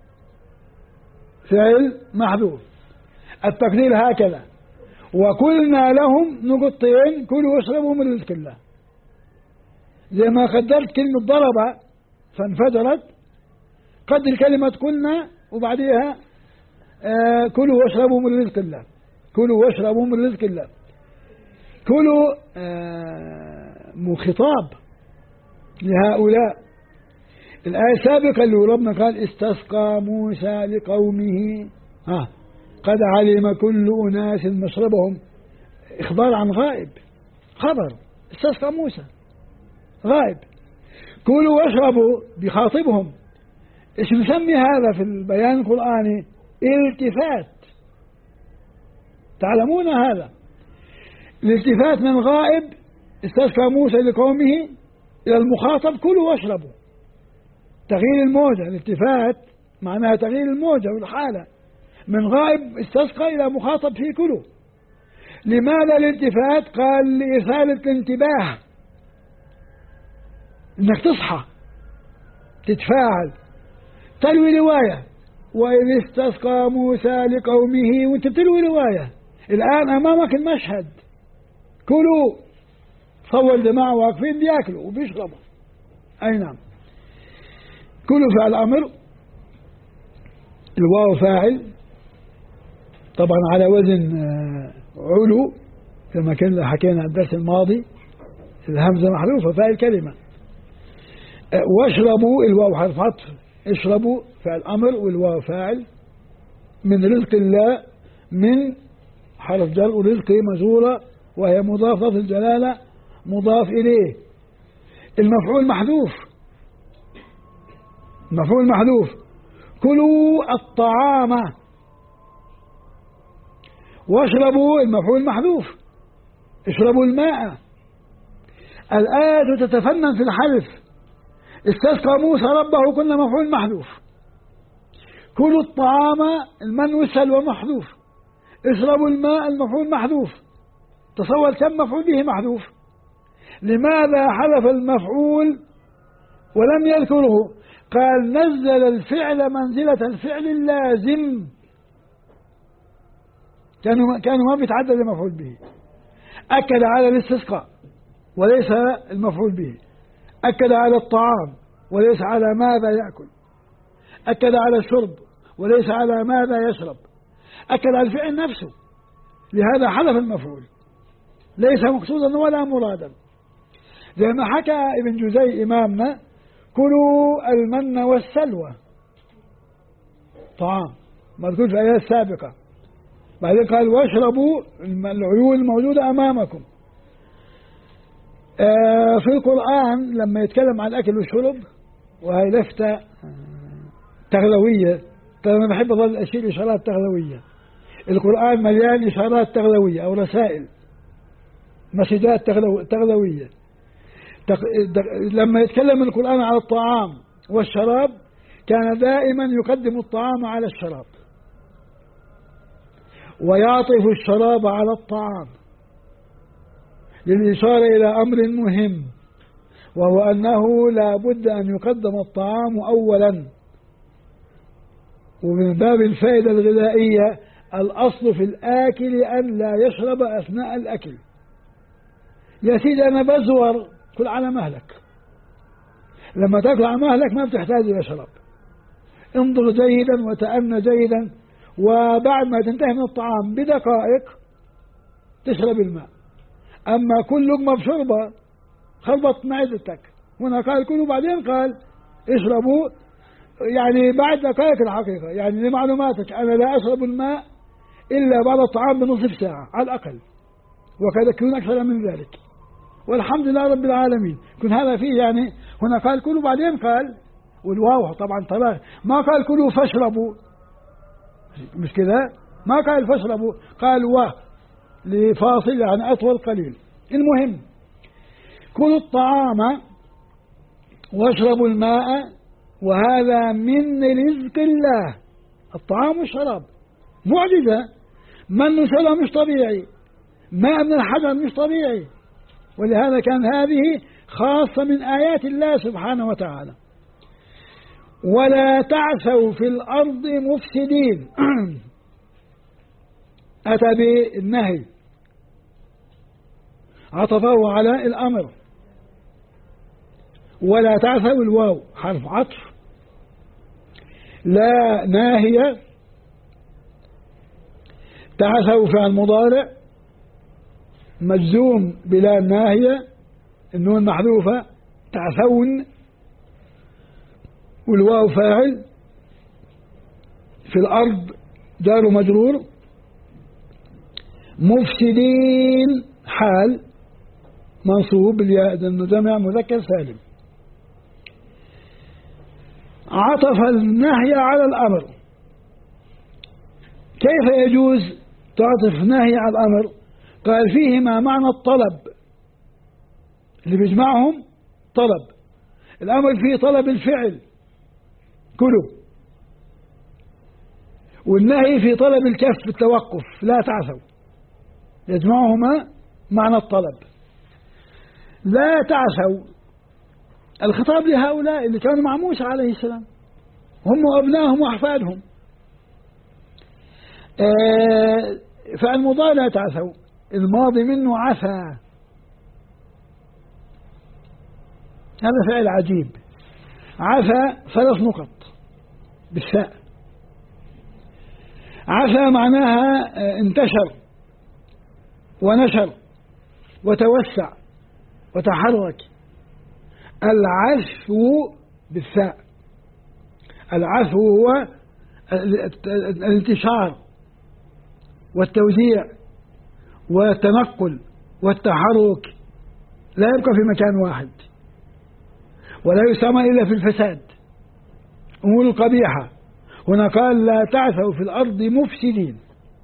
فعل محذوف. التقدير هكذا: وقلنا لهم نقطتين كلوا واشربوا من رزق الله. زي ما قدرت كلمة ضرب فانفجرت، قدر كلمة قلنا وبعديها كلوا واشربوا من رزق الله. كلوا واشربوا من رزق الله. كلوا خطاب لهؤلاء. الآية السابقة اللي ربنا قال استسقى موسى لقومه قد علم كل أناس مشربهم، إخبار عن غائب، خبر استسقى موسى غائب. كلوا واشربوا بخاطبهم. ايش نسمي هذا في البيان القرآني؟ الالتفات. تعلمون هذا الالتفات من غائب استسقى موسى لقومه إلى المخاطب كلوا واشربوا، تغيير الموجة. الالتفات معناها تغيير الموجة والحالة، من غائب استسقى إلى مخاطب في كلوا. لماذا الالتفات؟ قال لإثارة الانتباه، إنك تصحى تتفاعل. تلوي رواية وإذ استسقى موسى لقومه، وانت بتلوي رواية الآن أمامك المشهد. كلوا، صور جماعة واقفين بياكلوا وبيشربوا. أي نعم. كلوا فعل أمر، الواو فاعل طبعا على وزن علو كما كنا حكينا الدرس الماضي، الهمزة محذوفة فاعل كلمة. واشربوا الواو حرف عطف، اشربوا فعل أمر والواو فاعل. من رزق الله، من حرف جر ورزق مجرورة وهي مضافة في الجلالة مضاف إليه. المفعول محذوف، مفعول محذوف. كلوا الطعام واشربوا المفعول محذوف، اشربوا الماء. الآية تتفنن في الحذف. استسقى موسى ربه كنا مفعول محذوف. كلوا الطعام المن والسلوى محذوف. اشربوا الماء المفعول محذوف. تصور كم مفعول به محذوف. لماذا حذف المفعول ولم يذكره؟ قال نزل الفعل منزلة الفعل اللازم، كانوا ما بيتعدد المفعول به. أكد على الاستسقاء وليس المفعول به، أكد على الطعام وليس على ماذا يأكل، أكد على الشرب وليس على ماذا يشرب، أكد على الفعل نفسه. لهذا حذف المفعول، ليس مقصودا ولا مرادا. زي ما حكى ابن جوزي إمامنا: كلوا المن والسلوى. الطعام مذكور في الآيات السابقة. بعدين قال واشربوا العيون الموجودة أمامكم. في القرآن لما يتكلم عن الأكل والشرب، وهي لفتة تغلوية، أنا بحب أظل أشيل إشارات تغلوية. القرآن مليان إشارات تغلوية أو رسائل مسجات تغلوية. لما يتكلم القرآن على الطعام والشراب كان دائما يقدم الطعام على الشراب ويعطف الشراب على الطعام للإشارة إلى أمر مهم، وهو أنه لا بد أن يقدم الطعام أولا. ومن باب الفائدة الغذائية الأصل في الآكل أن لا يشرب أثناء الأكل. يا سيدي أنا بزور، كل على مهلك. لما تأكل على مهلك ما بتحتاج إلى شراب. انظر جيدا وتأمن جيدا، وبعد ما تنتهي من الطعام بدقائق تشرب الماء. أما كل لقمة بشربة خربط معدتك. هنا قال كلوا بعدين قال اشربوا، يعني بعد دقائق الحقيقة. يعني لمعلوماتك أنا لا أشرب الماء إلا بعد الطعام بنصف ساعة على الأقل، وقد يكون أكثر من ذلك، والحمد لله رب العالمين. كن هذا فيه يعني. هنا قال كلوا بعدين قال، والواو طبعا طبعا ما قال كلوا فاشربوا، مش كذا، ما قال فاشربوا، قال لفاصل يعني أطول قليل. المهم كلوا الطعام واشربوا الماء وهذا من رزق الله. الطعام والشراب معجزة، من شرب مش طبيعي، ماء من الحجر مش طبيعي، ولهذا كان هذه خاصة من آيات الله سبحانه وتعالى. ولا تعثوا في الأرض مفسدين أتى بالنهي، عطفه على الأمر. ولا تعثوا الواو حرف عطف، لا ناهية، تعثوا فعل مضارع مجزوم بلا ناهية، النون محذوفة، تعثون، والواو فاعل، في الأرض جار مجرور، مفسدين حال منصوب بالياء لأنه جمع مذكر سالم. عطف النهي على الأمر. كيف يجوز تعطف نهي على الأمر؟ قال فيهما معنى الطلب، اللي بيجمعهم طلب. الأمر فيه طلب الفعل كله، والنهي في طلب الكف التوقف لا تعثوا، يجمعهما معنى الطلب. لا تعثوا الخطاب لهؤلاء اللي كانوا مع موسى عليه السلام، هم وأبنائهم وأحفادهم. فالمضارع تعثوا، الماضي منه عثى، هذا فعل عجيب. عثى 3 نقط بالثاء. عثى معناها انتشر ونشر وتوسع وتحرك. العثو بالثاء، العثو هو الانتشار والتوزيع والتنقل والتحرك، لا يبقى في مكان واحد، ولا يسمى إلا في الفساد، أمور القبيحة. هنا قال لا تعثوا في الأرض مفسدين.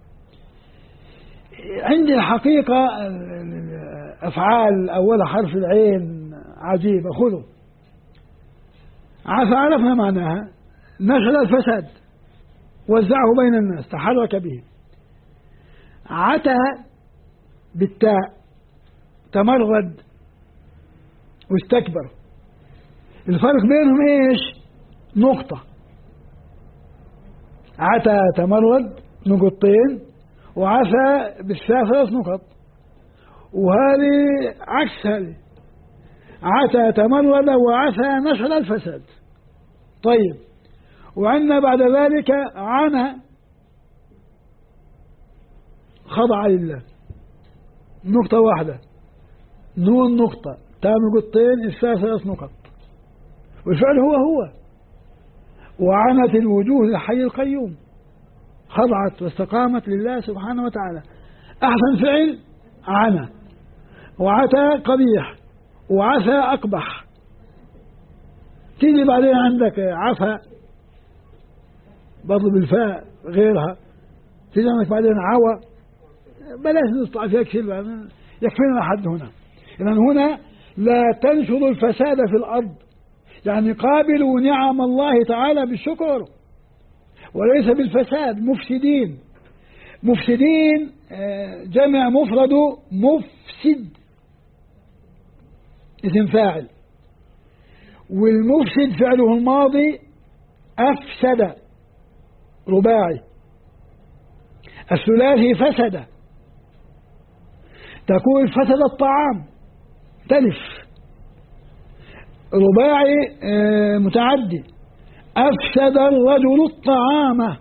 عندي الحقيقة أفعال أول حرف العين عجيبة. خذوا عثى عرفنا معناها، نشر الفساد، وزعه بين الناس، تحرك به. عتى بالتاء تمرد واستكبر. الفرق بينهم ايش؟ نقطة. عتى تمرد نقطتين، وعثى بالثاء 3 نقط، وهذه عكس هذه. عتى تمرد وعثى نشر الفساد. طيب، وعندنا بعد ذلك عانى خضع لله، نقطة واحدة، نون نقطة، تاء نقطتين، الثاء 3 نقط، والفعل هو وعنت الوجوه للحي القيوم، خضعت واستقامت لله سبحانه وتعالى. أحسن فعل عنا، وعتى قبيح، وعسى أقبح. تيجي بعدين عندك عفا برضو بالفاء غيرها، تيجي عندك بعدين عوى. بلاش نطلع فيها كثير، يكفينا لحد هنا. إذن هنا لا تنشروا الفساد في الأرض، يعني قابلوا نعم الله تعالى بالشكر وليس بالفساد. مفسدين، مفسدين جمع مفرد مفسد، اسم فاعل، والمفسد فعله الماضي أفسد رباعي. الثلاثي فسد، تقول فسد الطعام تلف. رباعي متعدي، أفسد الرجل الطعام.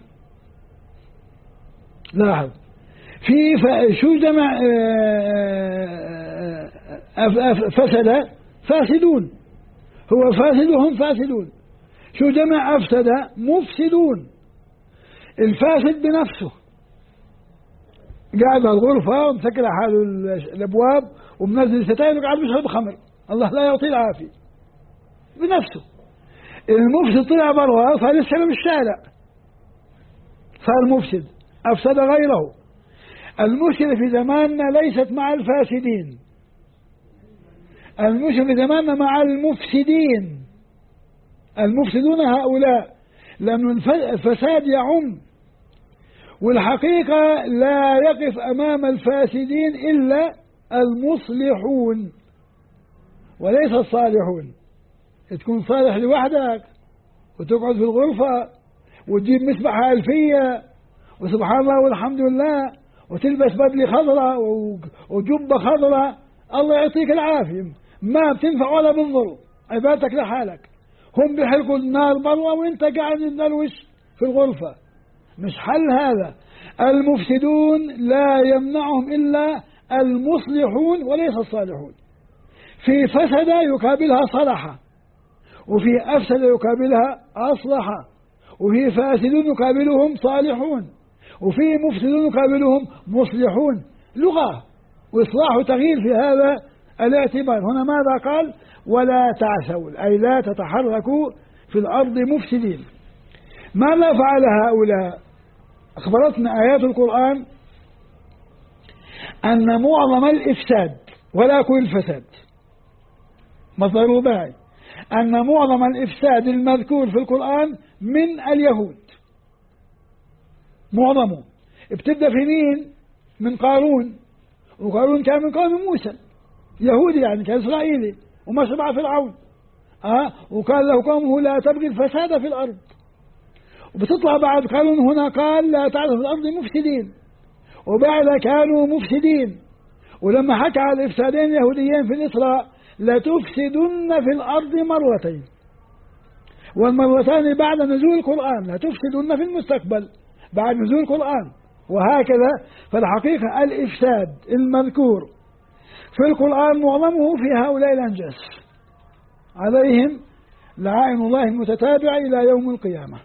لاحظ في شو جمع فسد؟ فاسدون، هو فاسد وهم فاسدون. شو جمع أفسد؟ مفسدون. الفاسد بنفسه قاعد بالغرفة ومسكر حاله الأبواب ومنزل ستاير وقاعد بيشرب خمر، الله لا يعطيه العافية بنفسه. المفسد طلع برا صار يسلم الشارع، صار مفسد أفسد غيره. المشكلة في زماننا ليست مع الفاسدين، المشكلة في زماننا مع المفسدين. المفسدون هؤلاء، لأن الفساد يعم، والحقيقة لا يقف أمام الفاسدين إلا المصلحون وليس الصالحون. تكون صالح لوحدك وتقعد في الغرفة وتجيب مسبحة ألفية وسبحان الله والحمد لله وتلبس بدلة خضراء وجبة خضراء، الله يعطيك العافية، ما بتنفع ولا بالضر، عبادتك لحالك. هم بيحرقوا النار برا وانت قاعد تدلوش في الغرفة. مش حل هذا. المفسدون لا يمنعهم إلا المصلحون وليس الصالحون. في فسد يقابلها صلح، وفي أفسد يقابلها أصلح، وفي فاسدون يقابلهم صالحون، وفي مفسدون يقابلهم مصلحون. لغة وإصلاح وتغيير في هذا الاعتبار. هنا ماذا قال؟ ولا تعثوا، أي لا تتحركوا في الأرض مفسدين. ماذا فعل هؤلاء؟ أخبرتنا آيات القرآن أن معظم الإفساد، ولا كل الفساد، مصدر رباعي، أن معظم الإفساد المذكور في القرآن من اليهود. معظمه ابتدأ في مين؟ من قارون، وقارون كان من قوم موسى، يهودي يعني كان إسرائيلي ومشى مع فرعون. وقال له قومه لا تبغي الفساد في الأرض. وبتطلع بعد قارون هنا قال لا تعثوا في الأرض مفسدين، وبعد كانوا مفسدين. ولما حكى على الإفسادين اليهوديين في الإسراء لتفسدن في الأرض مرتين، والمرتين بعد نزول القرآن، لتفسدن في المستقبل بعد نزول القرآن، وهكذا. فالحقيقة الإفساد المذكور في القرآن معظمه في هؤلاء الأنجاس، عليهم لعائن الله المتتابعة إلى يوم القيامة.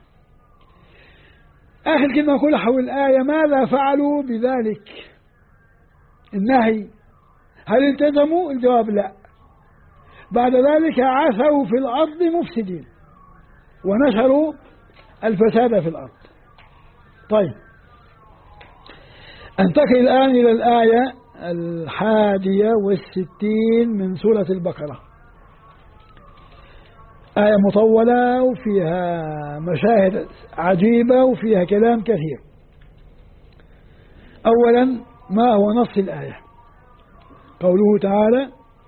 آخر كلمة نقول حول الآية: ماذا فعلوا بذلك النهي؟ هل التزموا؟ الجواب لا. بعد ذلك عثوا في الأرض مفسدين ونشروا الفساد في الأرض. طيب، انتقل الآن إلى الآية 61 من سورة البقرة. آية مطولة وفيها مشاهد عجيبة وفيها كلام كثير. أولا، ما هو نص الآية؟ قوله تعالى: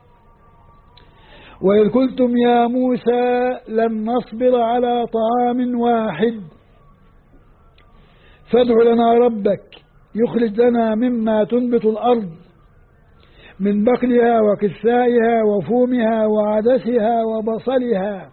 وإذ قلتم يا موسى لن نصبر على طعام واحد فادع لنا ربك يخرج لنا مما تنبت الأرض من بقلها وكثائها وفومها وعدسها وبصلها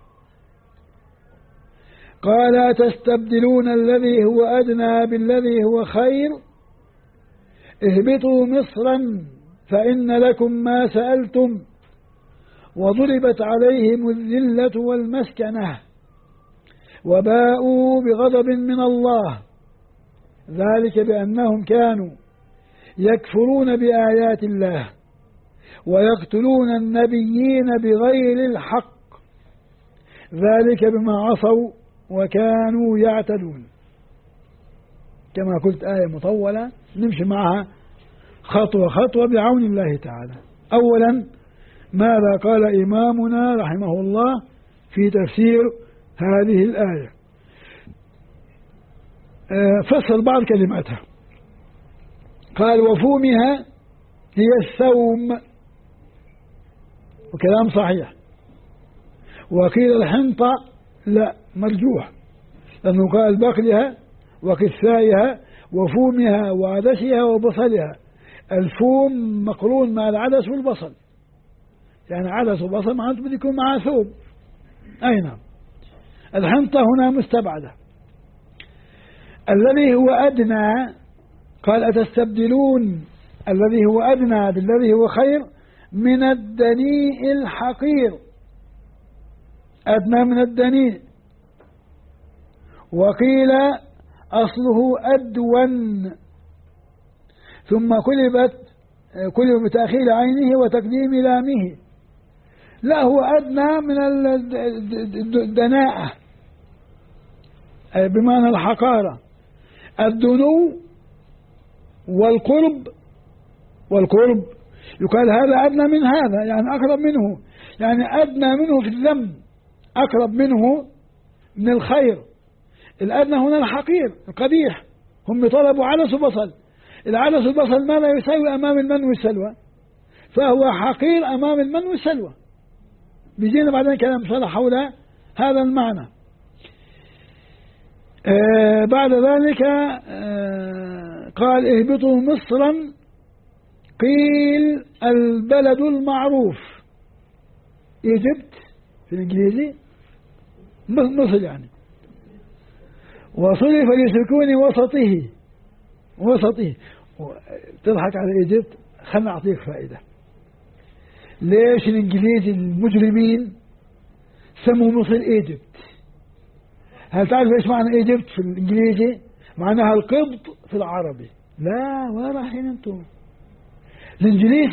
قال تستبدلون الذي هو أدنى بالذي هو خير اهبطوا مصرا فإن لكم ما سألتم وضربت عليهم الذلة والمسكنة وباءوا بغضب من الله ذلك بأنهم كانوا يكفرون بآيات الله ويقتلون النبيين بغير الحق ذلك بما عصوا وكانوا يعتدون. كما قلت آية مطولة نمشي معها خطوة خطوة بعون الله تعالى. أولا ماذا قال إمامنا رحمه الله في تفسير هذه الآية؟ فصل بعض كلماتها، قال وفومها هي الثوم، وكلام صحيح. وقيل الحنطة لا، مرجوح، لأنه قال بقلها وكثائها وفومها وعدسها وبصلها. الفوم مقرون مع العدس والبصل، يعني عدس وبصل معناته بده يكون معه ثوم. أي نعم. الحنطة هنا مستبعدة. الذي هو أدنى، قال أتستبدلون الذي هو أدنى بالذي هو خير من الدنيء الحقير. أدنى من الدنيء. وقيل أصله أدون ثم قلب بتأخير عينه وتقديم لامه. لا، هو أدنى من الدناءة بمعنى الحقارة. الدنو والقرب يقال هذا أدنى من هذا، يعني أقرب منه، يعني أدنى منه في الذنب، أقرب منه من الخير. الأدنى هنا الحقير القبيح. هم طلبوا عدس وبصل. العدس والبصل ما لا يساوي أمام المن والسلوى، فهو حقير أمام المن والسلوى. بيجينا بعدين كلام صلى حول هذا المعنى. بعد ذلك قال اهبطوا مصرا، قيل البلد المعروف إيجيبت في الإنجليزي، مصر يعني. وصرف لسكون وسطه. تضحك على إيجيبت، خلنا أعطيك فائدة. ليش الإنجليزي المجرمين سموا مصر إيجيبت؟ هل تعرف إيش معنى إيجيبت في الإنجليزي؟ معناها القبط في العربي. لا، وين رايحين أنتم؟ الإنجليز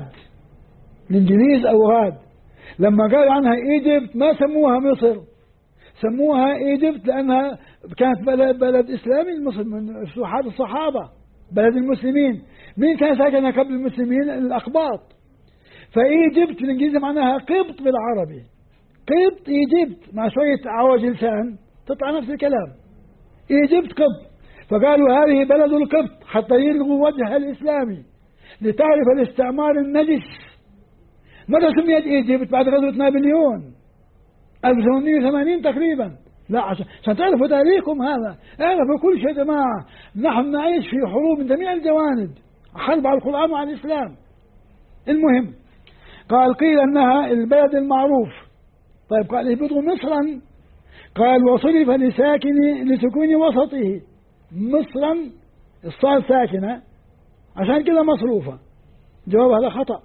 أوغاد. لما قالوا عنها إيجيبت ما سموها مصر، سموها إيجيبت لأنها كانت بلد إسلامي. مصر من فتوحات الصحابة، بلد المسلمين. مين كان ساكن قبل المسلمين؟ الأقباط. فإيجيبت في الإنجليزي معناها قبط بالعربي. قبط إيجيبت مع شوية عوج لسان تطلع نفس الكلام. إيجيبت قبط، فقالوا هذه بلد القبط حتى يلغوا وجه الإسلامي لتعرف الاستعمار النجس. متى سميت إيجيبت؟ بعد غزوة نابليون 1880 تقريبا. لا، عشان تعرفوا تاريخكم هذا. اعرفوا كل شيء يا جماعة. نحن نعيش في حروب من جميع الجوانب، حرب على القرآن وعلى الإسلام. المهم قال قيل أنها البلد المعروف. طيب قال اهبطوا مصرا، قال وصرف لسكون وسطه. مصرا الصاد ساكنة عشان كده مصروفة. جواب هذا خطأ.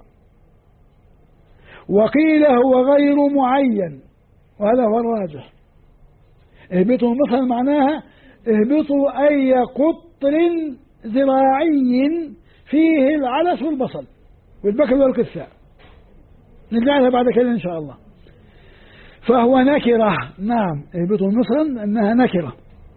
وقيل هو غير معين، وهذا هو الراجح. اهبطوا مصرا معناها اهبطوا أي قطر زراعي فيه العدس والبصل والبكر والكثاء. نرجع لها بعد كده إن شاء الله. فهو نكرة. نعم، اهبطوا مصرا أنها نكرة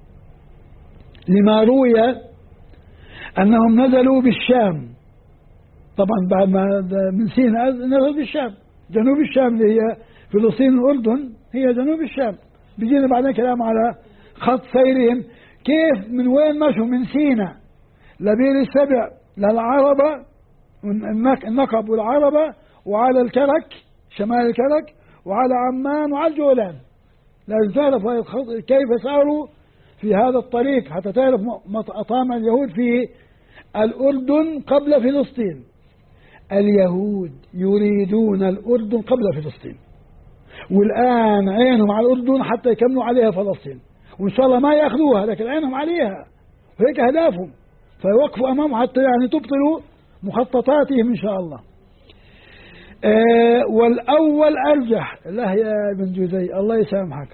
لما روي أنهم نزلوا بالشام. طبعا بعد ما من سيناء نزلوا بالشام، جنوب الشام اللي هي فلسطين الأردن هي جنوب الشام. بيجينا بعدين كلام على خط سيرهم، كيف من وين مشوا من سيناء لبير السبع للعربة، النقب والعربة، وعلى الكرك شمال الكرك، وعلى عمان وعلى الجولان. لازم تعرف كيف ساروا في هذا الطريق حتى تعرف مطامع اليهود في الأردن قبل فلسطين. اليهود يريدون الأردن قبل فلسطين، والآن عينهم على الأردن حتى يكملوا عليها فلسطين، وإن شاء الله ما يأخذوها، لكن عينهم عليها وهيك أهدافهم، فيوقفوا أمامهم حتى يعني تبطلوا مخططاتهم إن شاء الله. والأول أرجح. لا يا ابن جزي الله يسامحك،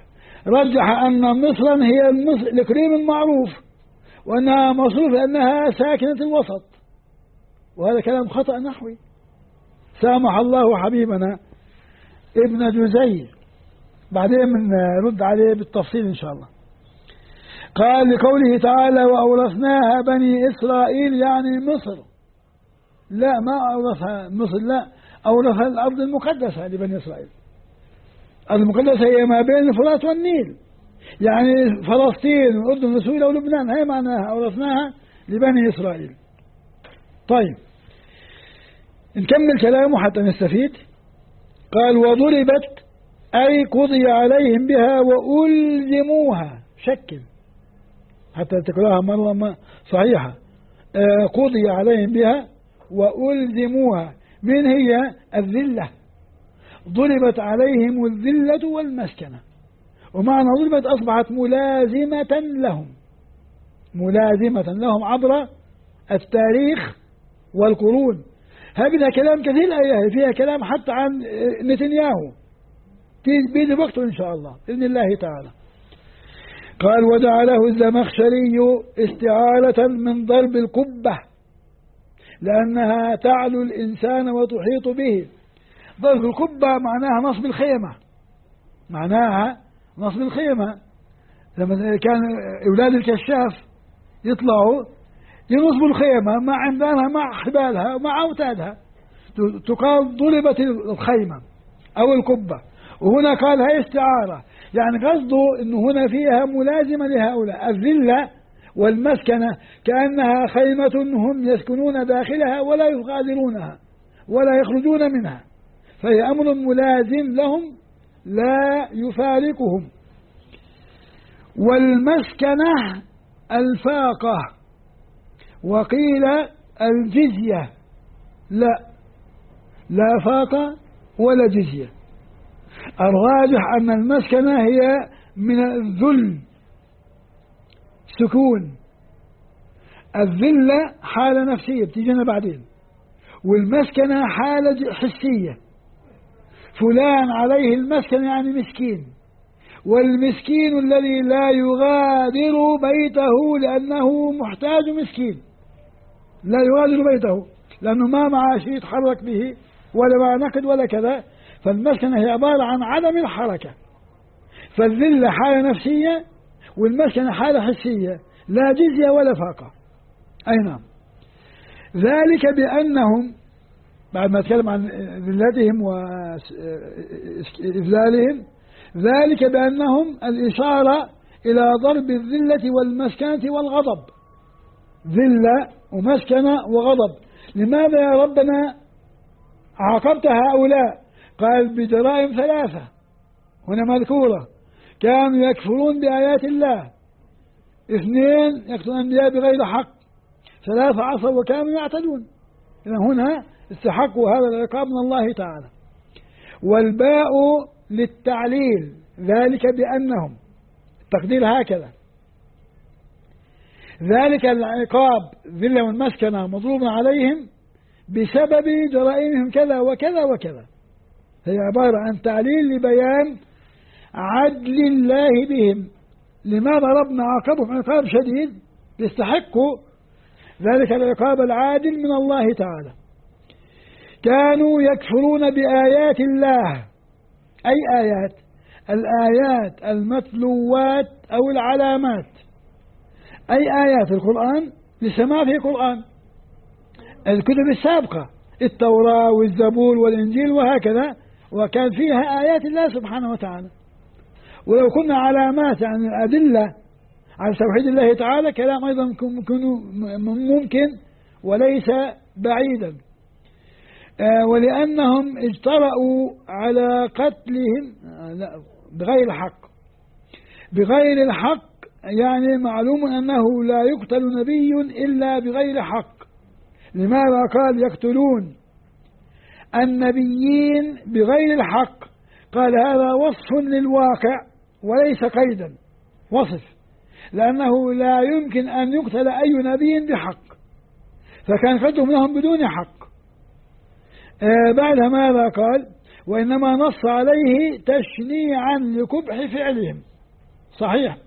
رجح أن مصرا هي الإقليم المعروف، وأنها مصروف لأنها ساكنة الوسط، وهذا كلام خطأ نحوي. سامح الله حبيبنا ابن جزي، بعدين من رد عليه بالتفصيل إن شاء الله. قال لقوله تعالى وأورثناها بني إسرائيل، يعني مصر. لا، ما أورثها مصر، لا، أورثها الأرض المقدسة لبني إسرائيل. الأرض المقدسة هي ما بين الفرات والنيل، يعني فلسطين والأردن وسوريا ولبنان، هي معناها أورثناها لبني إسرائيل. طيب نكمل كلامه حتى نستفيد. قال وضربت أي قضي عليهم بها وألزموها، شكل حتى تقراها مرة صحيحة، قضي عليهم بها وألزموها، من هي الذلة، ضربت عليهم الذلة والمسكنة، ومعنى ضربت أصبحت ملازمة لهم، ملازمة لهم عبر التاريخ والقرون. هذا كلام كثير، الآية فيها كلام حتى عن نتنياهو، بيجي وقته إن شاء الله بإذن الله تعالى. قال وجعله الزمخشري استعارة من ضرب القبة لأنها تعلو الإنسان وتحيط به. ضرب القبة معناها نصب الخيمة، معناها نصب الخيمة. لما كان أولاد الكشاف يطلعوا ينصبوا الخيمة مع عمدانها مع حبالها مع أوتادها، تقال ضربت الخيمة أو القبة. وهنا قال هي استعارة، يعني قصده أنه هنا فيها ملازمة لهؤلاء، الذلة والمسكنة كأنها خيمة هم يسكنون داخلها ولا يغادرونها ولا يخرجون منها، فهي أمر ملازم لهم لا يفارقهم. والمسكنة الفاقة، وقيل الجزية، لا فاقة ولا جزية. الراجح أن المسكنة هي من الذل، سكون. الذلة حالة نفسية بتجينا بعدين، والمسكنة حالة حسية. فلان عليه المسكن يعني مسكين، والمسكين الذي لا يغادر بيته لأنه محتاج مسكين، لا يغادر بيته لأنه ما معه شيء يتحرك به ولا مع نقد ولا كذا، فالمسكنة هي عبارة عن عدم الحركة. فالذلة حالة نفسية والمسكنة حالة حسية، لا جزية ولا فاقة. أي نعم. ذلك بأنهم، بعد ما أتكلم عن ذلتهم وإذلالهم، ذلك بأنهم الإشارة إلى ضرب الذلة والمسكنة والغضب، ذلة ومسكنة وغضب. لماذا يا ربنا عاقبت هؤلاء؟ قال بجرائم ثلاثة هنا مذكورة، كانوا يكفرون بآيات الله، 2 يقتلون الأنبياء بغير حق، 3 عصوا وكانوا يعتدون. إذن هنا استحقوا هذا العقاب من الله تعالى. والباء للتعليل، ذلك بأنهم، التقدير هكذا، ذلك العقاب ذلة والمسكنة مضروب عليهم بسبب جرائمهم كذا وكذا وكذا. هي عبارة عن تعليل لبيان عدل الله بهم. لماذا ربنا عاقبهم عقاب شديد؟ يستحقوا ذلك العقاب العادل من الله تعالى. كانوا يكفرون بآيات الله. أي آيات؟ الآيات المتلوات أو العلامات. أي آيات؟ القرآن، لسماع في قرآن، الكتب السابقة، التوراة والزبور والإنجيل وهكذا، وكان فيها آيات الله سبحانه وتعالى. ولو كنا علامات يعني أدلة على توحيد الله تعالى، كلام أيضا ممكن وليس بعيدا. ولأنهم اجترأوا على قتلهم بغير حق. بغير الحق يعني معلوم أنه لا يقتل نبي إلا بغير حق. لماذا قال يقتلون النبيين بغير الحق؟ قال هذا وصف للواقع وليس قيدا، وصف، لأنه لا يمكن أن يقتل أي نبي بحق، فكان قتلهم لهم بدون حق. بعدها ماذا قال؟ وإنما نص عليه تشنيعا لقبح فعلهم. صحيح.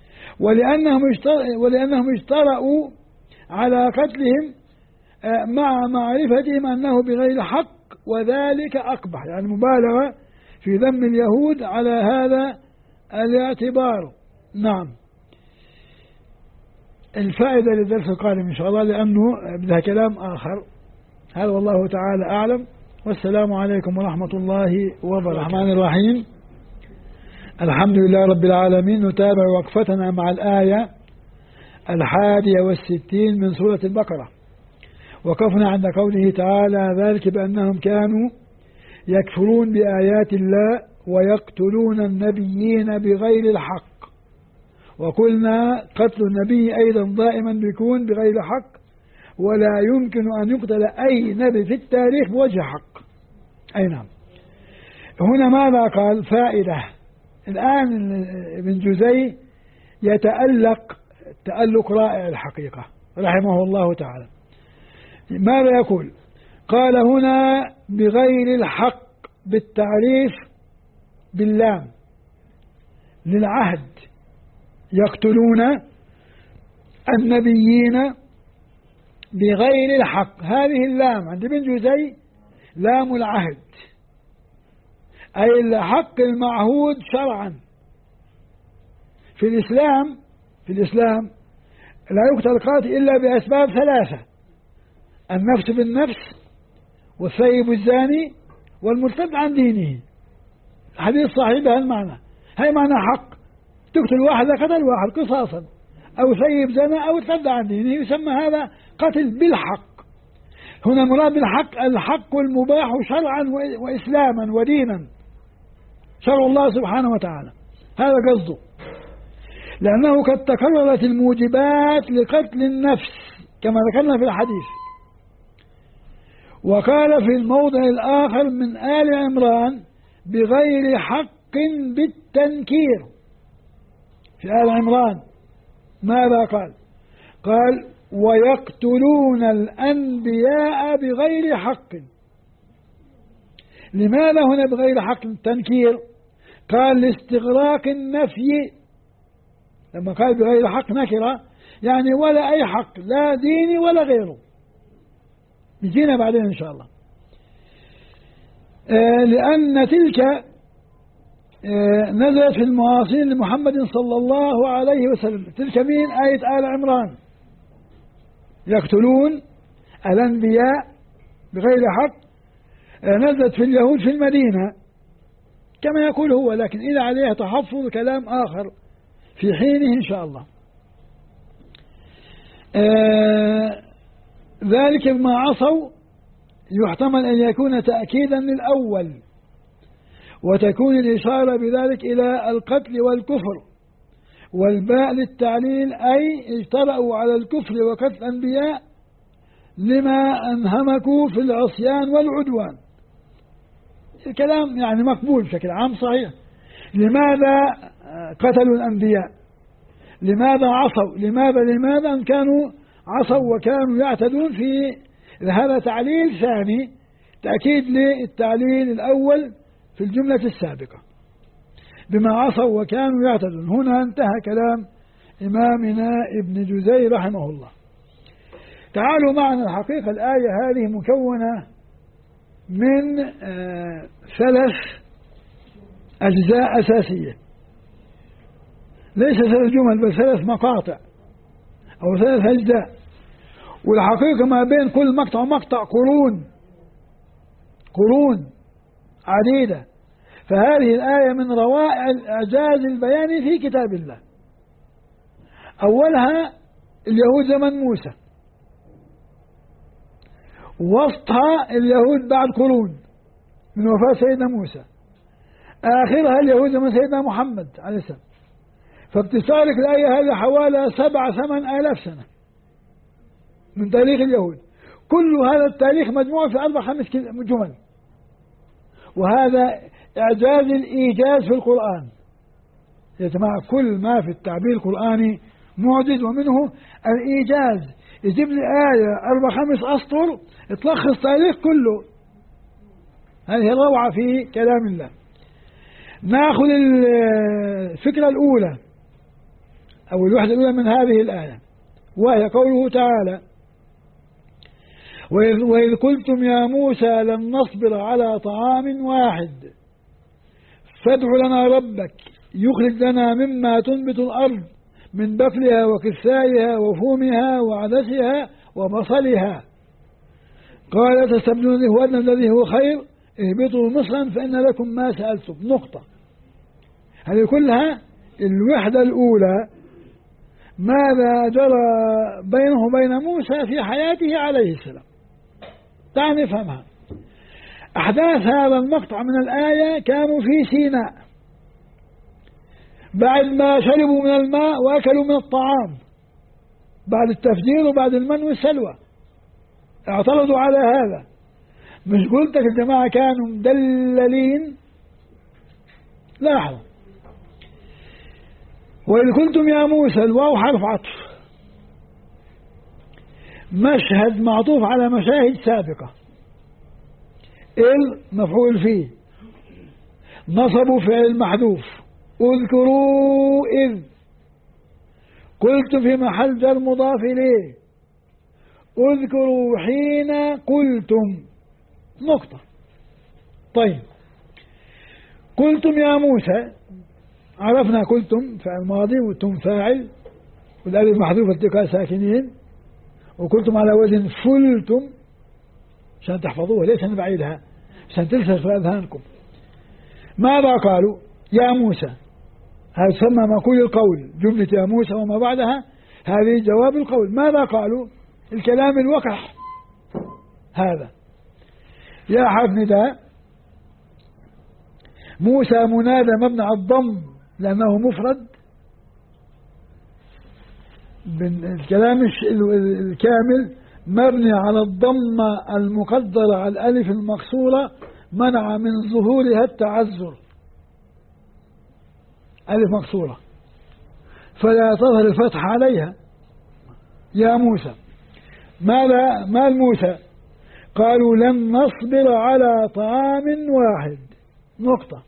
ولأنهم اجترأوا على قتلهم مع معرفتهم أنه بغير حق، وذلك أقبح، يعني مبالغة في ذم اليهود على هذا الاعتبار. نعم. الفائدة للدرس القادم إن شاء الله، لأنه بدها كلام آخر. هذا والله تعالى أعلم، والسلام عليكم ورحمة الله وبركاته. الرحمن الرحيم. الحمد لله رب العالمين. نتابع وقفتنا مع الآية 61 من سورة البقرة. وقفنا عند قوله تعالى: ذلك بأنهم كانوا يكفرون بآيات الله ويقتلون النبيين بغير الحق. وقلنا قتل النبي أيضا دائما بيكون بغير حق، ولا يمكن أن يقتل أي نبي في التاريخ بوجه حق. أي نعم. هنا ماذا قال؟ فائدة. الآن ابن جزي يتألق تألق رائع الحقيقة رحمه الله تعالى. ماذا يقول؟ قال هنا بغير الحق بالتعريف باللام للعهد، يقتلون النبيين بغير الحق. هذه اللام عند ابن جزي لام العهد، أي الحق المعهود شرعا. في الإسلام لا يقتل القاتل إلا بأسباب ثلاثة: النفس بالنفس، والثيب الزاني، والمرتد عن دينه. حديث صحيح بهذا المعنى. هي معنى حق، تقتل واحد قتل واحد قصاصا، أو ثيب زنا، أو ارتد عن دينه، يسمى هذا قتل بالحق. هنا المراد بالحق الحق المباح شرعا وإسلاما ودينا، شرع الله سبحانه وتعالى. هذا قصده، لأنه قد تكررت الموجبات لقتل النفس كما ذكرنا في الحديث. وقال في الموضع الآخر من آل عمران بغير حق بالتنكير. في آل عمران ماذا قال؟ قال ويقتلون الأنبياء بغير حق. لماذا هنا بغير حق التنكير؟ قال لاستغراق النفي. لما قال بغير حق نكرة، يعني ولا أي حق، لا ديني ولا غيره. نجينا بعدين إن شاء الله. لأن تلك نزلت في المعاصرين لمحمد صلى الله عليه وسلم. تلك مين؟ آية آل عمران. يقتلون الأنبياء بغير حق نزلت في اليهود في المدينة كما يقول هو، لكن إذا عليها تحفظ كلام آخر في حينه إن شاء الله. ذلك بما عصوا يحتمل أن يكون تأكيدا للأول، وتكون الإشارة بذلك إلى القتل والكفر، والباء للتعليل، أي اجترأوا على الكفر وقتل الأنبياء لما أنهمكوا في العصيان والعدوان. الكلام يعني مقبول بشكل عام صحيح. لماذا قتلوا الأنبياء؟ لماذا عصوا؟ لماذا أن كانوا عصوا وكانوا يعتدون؟ في هذا تعليل ثاني، تأكيد للتعليل الأول في الجملة السابقة بما عصوا وكانوا يعتدون. هنا انتهى كلام إمامنا ابن جزي رحمه الله. تعالوا معنا. الحقيقة الآية هذه مكونة من 3 أجزاء أساسية، ليس 3 جمل بل 3 مقاطع أو 3 أجزاء. والحقيقة ما بين كل مقطع ومقطع قرون عديدة. فهذه الآية من روائع الإعجاز البياني في كتاب الله. أولها اليهود زمن موسى، وسطها اليهود بعد قرون من وفاة سيدنا موسى، آخرها اليهود زمن سيدنا محمد عليه السلام. فبتستغرق الآية هذه حوالي 7-8 آلاف سنة من تاريخ اليهود. كل هذا التاريخ مجموع في 4-5 جمل. وهذا إعجاز الإيجاز في القرآن يا جماعة. كل ما في التعبير القرآني معجز، ومنه الإيجاز. يجيب لي آية 4-5 أسطر تلخص التاريخ كله. هذه الروعة في كلام الله. نأخذ الفكرة الأولى أو الوحدة الأولى من هذه الآية، وهي قوله تعالى: وإذ قلتم يا موسى لن نصبر على طعام واحد فادع لنا ربك يخرج لنا مما تنبت الأرض من بقلها وكثائها وفومها وعدسها وبصلها قال تستبدلون الذي هو أدنى الذي هو خير اهبطوا مصرا فإن لكم ما سألتم. نقطة. هذه كلها الوحدة الأولى، ماذا جرى بينه وبين موسى في حياته عليه السلام. تعال نفهمها. أحداث هذا المقطع من الآية كانوا في سيناء بعد ما شربوا من الماء وأكلوا من الطعام، بعد التفجير وبعد المن والسلوى اعترضوا على هذا. مش قلت لك الجماعة كانوا مدللين؟ لاحظوا، وإذ قلتم يا موسى، الواو حرف عطف، مشهد معطوف على مشاهد سابقة. إذ مفعول فيه، نصبوا فعل محذوف، اذكروا إذ، قلتم في محل جر مضاف إليه، اذكروا حين قلتم. نقطة. طيب، قلتم يا موسى، عرفنا قلتم فعل ماضي وتم فاعل والالف محذوفة التقاء ساكنين، وقلتم على وزن فلتم عشان تحفظوها، ليش أنا بعيدها؟ عشان تلسف في أذهانكم. ماذا قالوا؟ يا موسى، هذا يسمى مقول القول، جملة يا موسى وما بعدها هذه جواب القول. ماذا قالوا؟ الكلام الوقح هذا. يا حرف نداء، موسى منادى مبني على الضم لأنه مفرد، الكلام الكامل مبني على الضمة المقدرة على الألف المكسورة منع من ظهورها التعذر، ألف مكسورة فلا تظهر الفتح عليها. يا موسى، ماذا مال موسى؟ قالوا لن نصبر على طعام واحد. نقطة.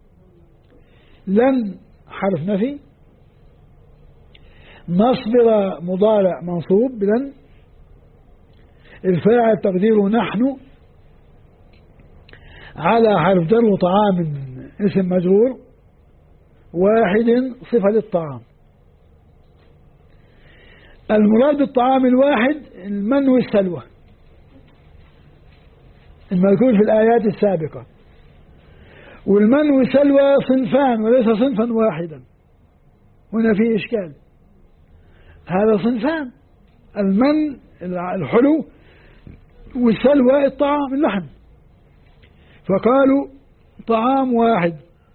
لن حرف نفي، نصبر مضارع منصوب بلن، الفاعل تقديره نحن، على حرف جر وطعام اسم مجرور، واحد صفة للطعام. المراد بالطعام الواحد المن والسلوى المذكور في الآيات السابقة، والمن والسلوى صنفان وليس صنفا واحدا، هنا في إشكال. هذا صنفان، المن الحلو والسلوى الطعام اللحم، فقالوا طعام واحد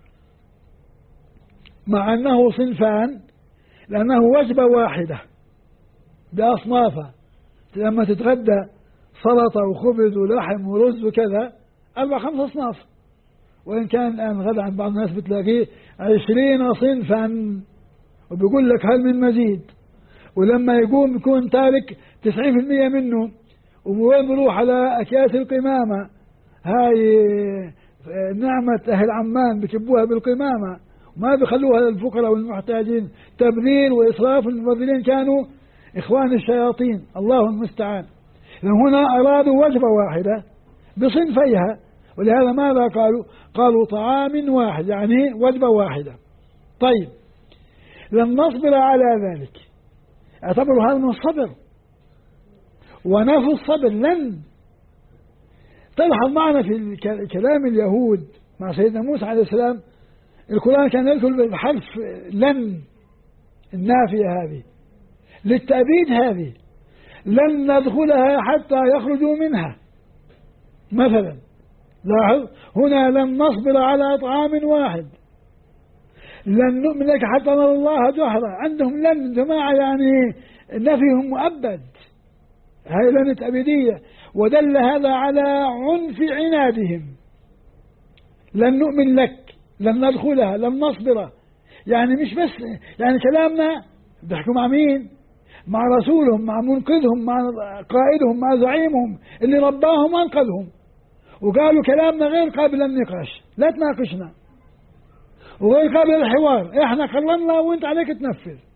مع أنه صنفان لأنه وجبة واحدة بأصنافها. لما تتغدى سلطة وخبز ولحم ورز وكذا 4-5 أصناف، وإن كان الآن غدا عند بعض الناس بتلاقيه 20 صنفا وبيقول لك هل من مزيد، ولما يقوم يكون تارك 90% منه، ووين بروح على أكياس القمامة، هاي نعمة أهل عمان بكبوها بالقمامة وما بيخلوها للفقراء والمحتاجين، تبذير وإسراف. المبذلين كانوا إخوان الشياطين، الله المستعان. هنا أرادوا وجبة واحدة بصنفيها، ولهذا ماذا قالوا؟ قالوا طعام واحد، يعني وجبة واحدة. طيب، لن نصبر على ذلك، اعتبروا هذا من الصبر، ونفوا الصبر. لن تلحظ معنا في كلام اليهود مع سيدنا موسى عليه السلام، القرآن كان يذكر بحرف لن النافية هذه للتأبيد، هذه لن ندخلها حتى يخرجوا منها مثلا. لاحظ هنا لن نصبر على طعام واحد، لن نؤمن لك حتى نرى الله جهرا. عندهم لن جماعة يعني نفيهم مؤبد، هاي لن تأبيدية، ودل هذا على عنف عنادهم. لن نؤمن لك، لن ندخلها، لن نصبر، يعني مش بس يعني كلامنا بيحكوا مع مين؟ مع رسولهم، مع منقذهم، مع قائدهم، مع زعيمهم اللي رباهم وانقذهم، وقالوا كلامنا غير قابل للنقاش، لا تناقشنا، وغير قابل للحوار، احنا قررنا وانت عليك تنفذ،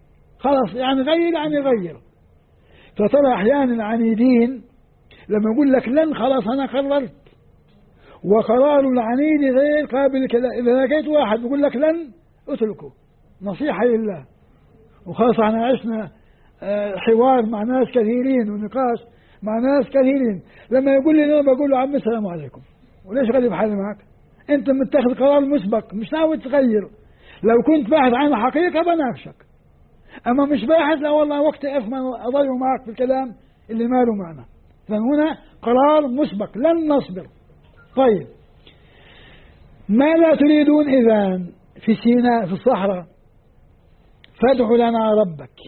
خلاص يعني غير يعني غير. فترى أحيانا العنيدين لما يقول لك لن، خلاص أنا قررت، وقرار العنيد غير قابل كذا. إذا لقيت واحد يقول لك لن، اتركه، نصيحة لله. وخاصة احنا عشنا حوار مع ناس كثيرين ونقاش مع ناس كثيرين، لما يقول لي أنا بقول له عم السلام عليكم، وليش غالب حالي معك؟ أنت متخذ قرار مسبق مش ناوي تغير. لو كنت باحث عن الحقيقة بناقشك، أما مش باحث لا والله وقتي أفهم أضيع معك في الكلام اللي ما له معنى. فهنا قرار مسبق لن نصبر. طيب ما لا تريدون إذن في سيناء في الصحراء؟ فادع لنا ربك.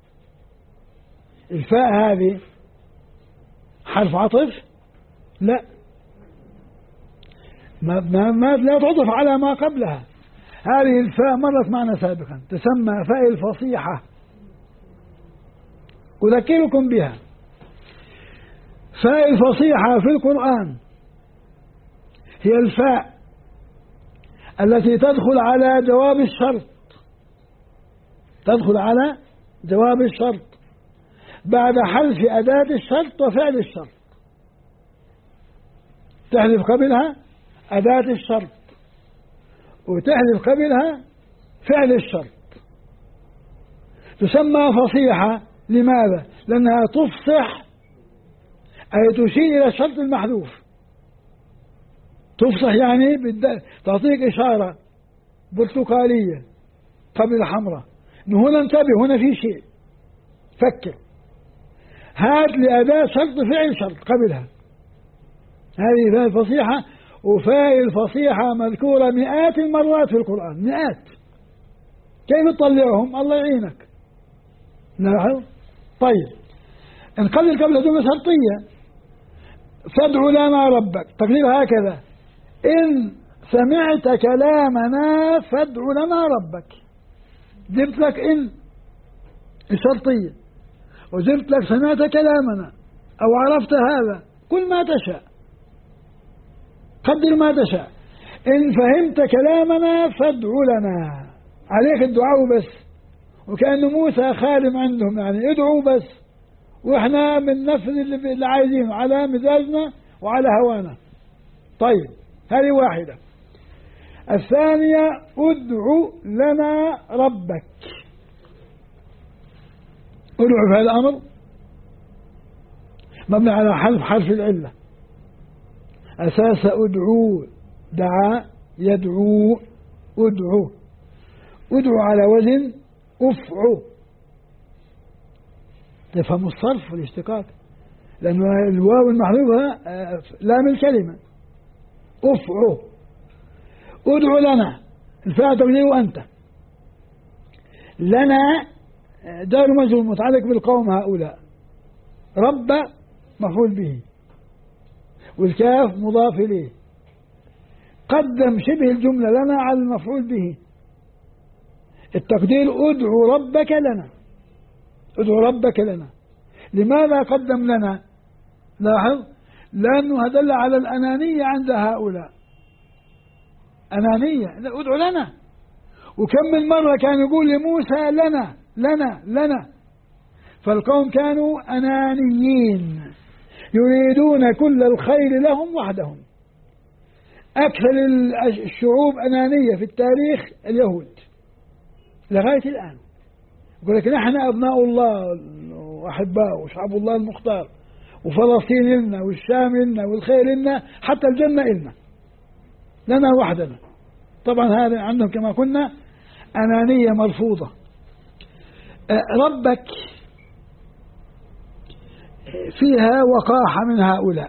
الفاء هذه حرف عطف؟ لا، ما لا تعطف على ما قبلها. هذه الفاء مرت معنا سابقا، تسمى فاء الفصيحة. أذكركم بها. فاء الفصيحة في القرآن هي الفاء التي تدخل على جواب الشرط، تدخل على جواب الشرط بعد حذف أداة الشرط وفعل الشرط. تحذف قبلها أداة الشرط وتحذف قبلها فعل الشرط. تسمى فصيحة. لماذا؟ لأنها تفصح، أي تشير إلى الشرط المحذوف. تفصح يعني تعطيك إشارة برتقالية قبل الحمراء، هنا انتبه، هنا في شيء، فكر. هات لأداة شرط فعل شرط قبلها. هذه فاء الفصيحة. وفاء الفصيحة مذكورة مئات المرات في القرآن، مئات. كيف تطلعهم؟ الله يعينك. نلاحظ. طيب نقلل قبل جملة شرطية. فادع لنا ربك، تقدير هكذا: إن سمعت كلامنا فادع لنا ربك. جبت لك إن الشرطية، وجبت لك سمعت كلامنا أو عرفت هذا، كل ما تشاء، قدر ما تشاء. إن فهمت كلامنا فادع لنا، عليك الدعاء بس. وكأن موسى خادم عندهم، يعني ادعوا بس وإحنا بننفذ اللي عايزينه على مزاجنا وعلى هوانا. طيب هذه واحدة. الثانية: ادعو لنا ربك. ادعو في هذا الأمر مبني على حذف حرف العلة. أساس ادعو، دعا يدعو، ادعو. ادعو على وزن افعو. تفهم الصرف والاشتقاق، لأن الواو المحذوفة لام الكلمة. افعو. ادعو لنا، الفاعل تقديره أنت. لنا جار مجرور متعلق بالقوم هؤلاء. رب مفعول به، والكاف مضاف إليه. قدم شبه الجملة لنا على المفعول به. التقدير ادعو ربك لنا، ادعو ربك لنا. لماذا قدم لنا؟ لاحظ، لأنه دل على الأنانية عند هؤلاء. أنانية، ادعو لنا. وكم من مرة كان يقول لموسى لنا لنا لنا. فالقوم كانوا أنانيين يريدون كل الخير لهم وحدهم. أكثر الشعوب أنانية في التاريخ اليهود لغاية الآن. يقول لك نحن أبناء الله وأحباؤه وشعب الله المختار، وفلسطين لنا والشام لنا والخير لنا، حتى الجنة لنا، لنا وحدنا. طبعا هذا عندهم كما قلنا أنانية مرفوضة. ربك فيها وقاحة من هؤلاء،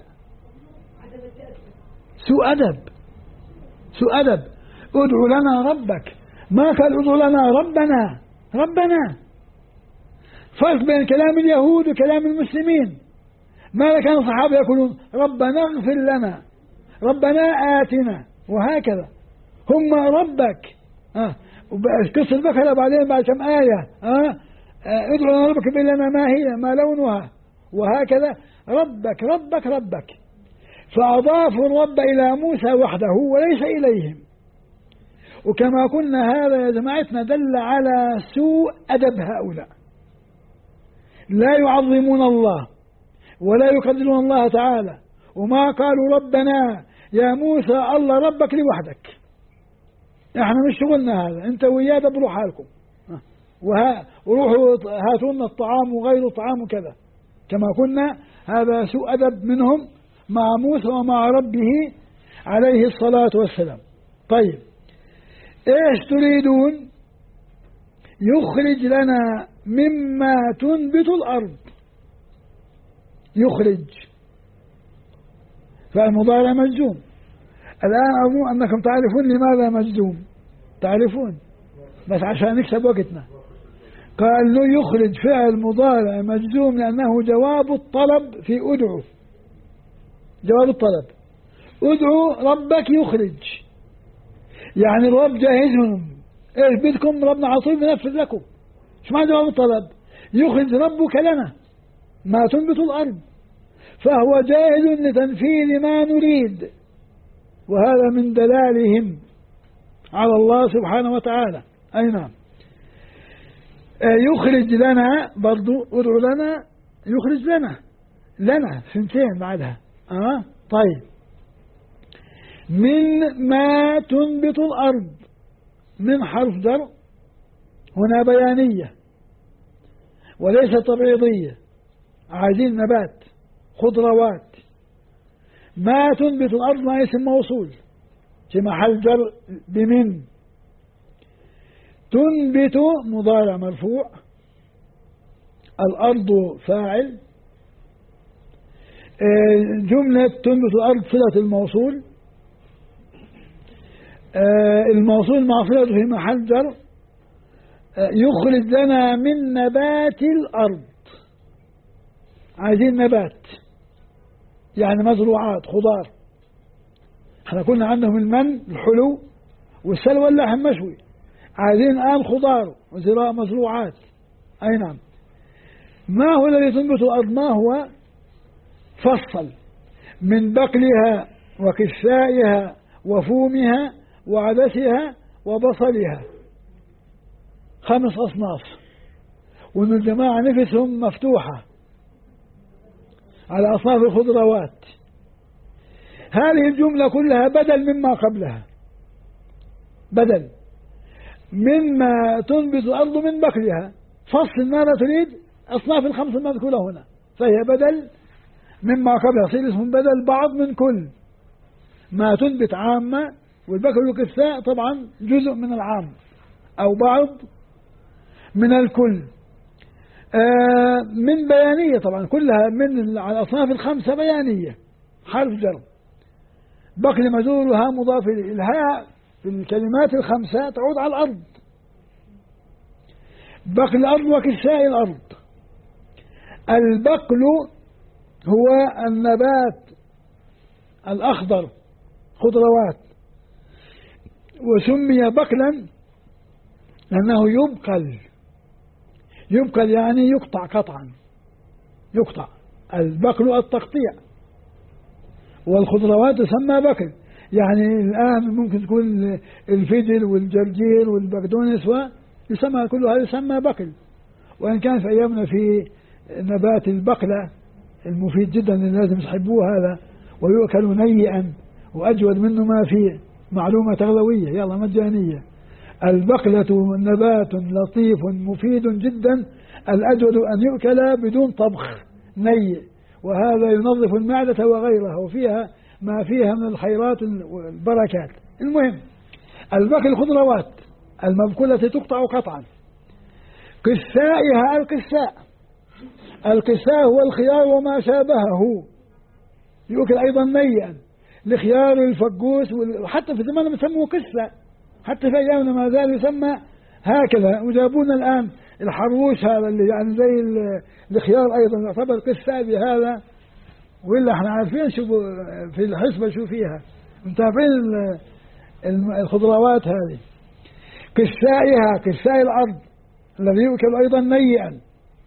سوء أدب، سوء أدب. ادعو لنا ربك، ما قال ادعو لنا ربنا. ربنا فرق بين كلام اليهود وكلام المسلمين. ما كان الصحابة يقولون ربنا اغفر لنا، ربنا آتنا، وهكذا. هم ربك. قصة البقرة بعدين بعد كم آية ادعو لنا ربك بين لنا ما هي ما لونها، وهكذا ربك ربك ربك. فأضافوا الرب إلى موسى وحده وليس إليهم. وكما قلنا هذا يا جماعتنا دل على سوء أدب هؤلاء. لا يعظمون الله ولا يقدرون الله تعالى، وما قالوا ربنا يا موسى الله ربك لوحدك، احنا مش شغلنا هذا، انت وياه دبروا حالكم وروحوا هاتوا لنا الطعام وغير الطعام وكذا كما كنا. هذا سوء أدب منهم مع موسى ومع ربه عليه الصلاة والسلام. طيب ايش تريدون؟ يخرج لنا مما تنبت الأرض. يخرج فالمضارع مجزوم. الآن أظن أنكم تعرفون لماذا مجزوم، تعرفون، بس عشان نكسب وقتنا. قال له يخرج فعل مضارع مجزوم لأنه جواب الطلب في أدعو. جواب الطلب أدعو ربك يخرج، يعني الرب جاهزهم، إيش بدكم ربنا على طول بنفذ لكم. شو معنى جواب الطلب؟ يخرج ربك لنا ما تنبت الأرض، فهو جاهز لتنفيذ ما نريد، وهذا من دلالهم على الله سبحانه وتعالى. أي نعم. يخرج لنا برضو، ادعو لنا يخرج لنا سنتين بعدها. طيب من ما تنبت الأرض، من حرف جر هنا بيانية وليس تبعيضية، عايزين نبات خضروات. ما تنبت الأرض ما اسم موصول في محل جر بمن. تنبت مضارع مرفوع، الأرض فاعل، جملة تنبت الأرض صلة الموصول، الموصول مع صلته في محل جر. يخرج لنا من نبات الأرض، عايزين نبات يعني مزروعات خضار. احنا كنا عندهم المن الحلو والسلوى اللحم مشوي، عايزين الآن خضار وزراعة مزروعات. أي نعم. ما هو الذي تنبت الأرض؟ ما هو؟ فصل من بقلها وكسائها وفومها وعدسها وبصلها، 5 أصناف، وأن الجماعة نفسهم مفتوحة على أصناف الخضروات. هذه الجملة كلها بدل مما قبلها، بدل مما تنبت الأرض من بقلها، فصل ماذا تريد، أصناف ال5 المذكورة هنا، فهي بدل مما قبلها، يصير اسم بدل بعض من كل. ما تنبت عامة، والبقل والكساء طبعا جزء من العام أو بعض من الكل. من بيانية طبعا، كلها من الأصناف ال5 بيانية، حرف جر. بقل مجرورها مضاف إليه، الهاء في الكلمات ال5 تعود على الأرض. بقل الأرض وكساء الأرض. البقل هو النبات الأخضر خضروات، وسمي بقلا لأنه يبقل يعني يقطع قطعا، يقطع. البقل التقطيع، والخضروات تسمى بقل. يعني الآن ممكن تكون الفجل والجرجير والبقدونس يسمى كل هذا يسمى بقل، وإن كان في أيامنا في نبات البقلة المفيد جدا اللي لازم يحبوه هذا، ويؤكل نيئا وأجود منه ما فيه. معلومة تغذوية يلا مجانية. البقلة نبات لطيف مفيد جدا، الأجود أن يؤكل بدون طبخ نيء، وهذا ينظف المعدة وغيرها، وفيها ما فيها من الخيرات والبركات. المهم البقل خضروات المبكولة تقطع قطعا. كسائها الكساء هو الخيار وما شابهه، يؤكل أيضا نيئا، الخيار الفقوس، وحتى في زمان يسموه كسة، حتى في أيامنا ما زال يسمى هكذا. وجابونا الآن الحروش هذا اللي يعني زي الخيار أيضا يعتبر كسة بهذا، وإلا احنا عارفين شو في الحسبة شو فيها، متابعين الخضروات هذه. كساء الأرض الذي يؤكل أيضا نيئا.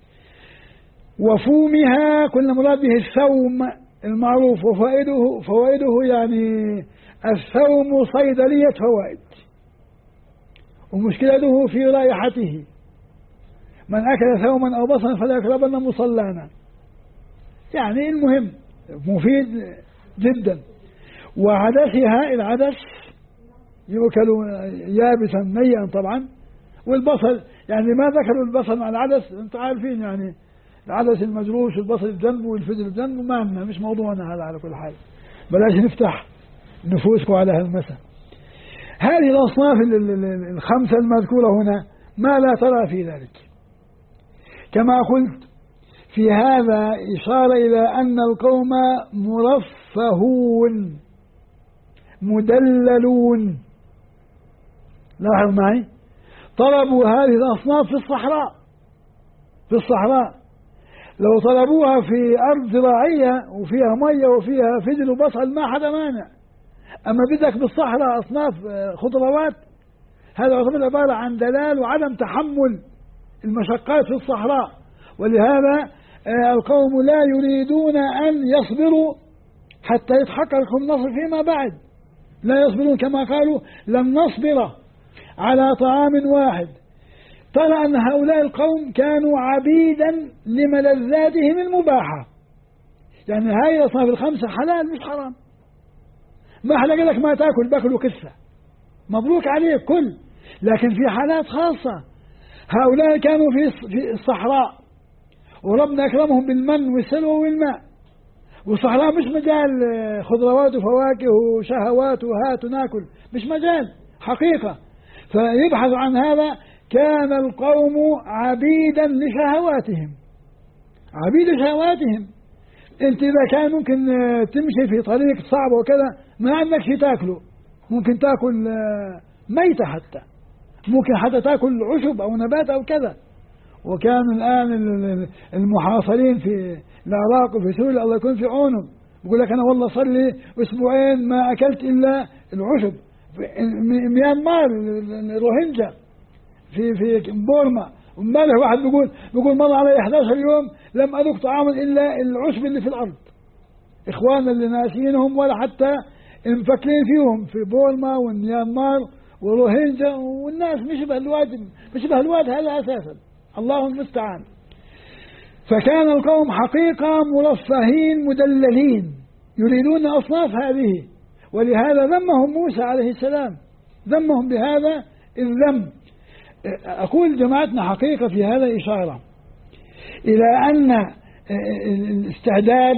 وفومها كل مراد به الثوم المعروف، فوائده يعني الثوم صيدلية فوائد، ومشكلته في رائحته، من أكل ثوما أو بصلا فلا يقربن مصلانا. يعني المهم مفيد جدا. وعدسها، العدس يؤكل يابسا نيئا طبعا، والبصل يعني ما ذكروا البصل مع العدس، انتم عارفين يعني العدس المجروش والبصل بجنبه والفجل بجنبه، ما عندنا، مش موضوعنا هذا على كل حال، بلاش نفتح نفوسكم على هالمسا. هذه الأصناف الخمسة المذكورة هنا ما لا ترى في ذلك. كما قلت في هذا إشارة إلى أن القوم مرفهون مدللون. لاحظ معي، طلبوا هذه الأصناف في الصحراء، في الصحراء. لو طلبوها في أرض زراعية وفيها مية وفيها فجل وبصل ما حدا مانع. أما بدك بالصحراء أصناف خضروات، هذا يعتبر عبارة عن دلال وعدم تحمل المشقات في الصحراء. ولهذا القوم لا يريدون أن يصبروا حتى يتحقق لهم النصر فيما بعد، لا يصبرون، كما قالوا لن نصبر على طعام واحد. ترى أن هؤلاء القوم كانوا عبيدا لملذاتهم المباحة. يعني هاي الأصناف الخمسة حلال مش حرام، ما حدا قال لك ما تاكل، باكل وكسة، مبروك عليك كل. لكن في حالات خاصة، هؤلاء كانوا في الصحراء وربنا أكرمهم بالمن والسلوى والماء، والصحراء مش مجال خضروات وفواكه وشهوات وهات وناكل، مش مجال حقيقة. فيبحث عن هذا. كان القوم عبيدا لشهواتهم، عبيد شهواتهم. انت اذا كان ممكن تمشي في طريق صعب وكذا ما عندك شيء تاكله، ممكن تاكل ميتة، حتى ممكن حتى تاكل عشب او نبات او كذا. وكان الان المحاصرين في العراق وفي سوريا الله يكون في عونهم، بقول لك انا والله صار لي اسبوعين ما اكلت الا العشب. ميانمار الروهينجا في بورما، وامبارح واحد بيقول مر علي 11 يوم لم أذق طعاما إلا العشب اللي في الأرض. إخواننا اللي ناسينهم ولا حتى مفكرين فيهم في بورما وميانمار وروهينجا، والناس مش بهالواد هذا أساسا، الله المستعان. فكان القوم حقيقة مرفهين مدللين يريدون أصناف هذه، ولهذا ذمهم موسى عليه السلام، ذمهم بهذا الذم. أقول جماعتنا حقيقة في هذا إشارة إلى أن الاستعداد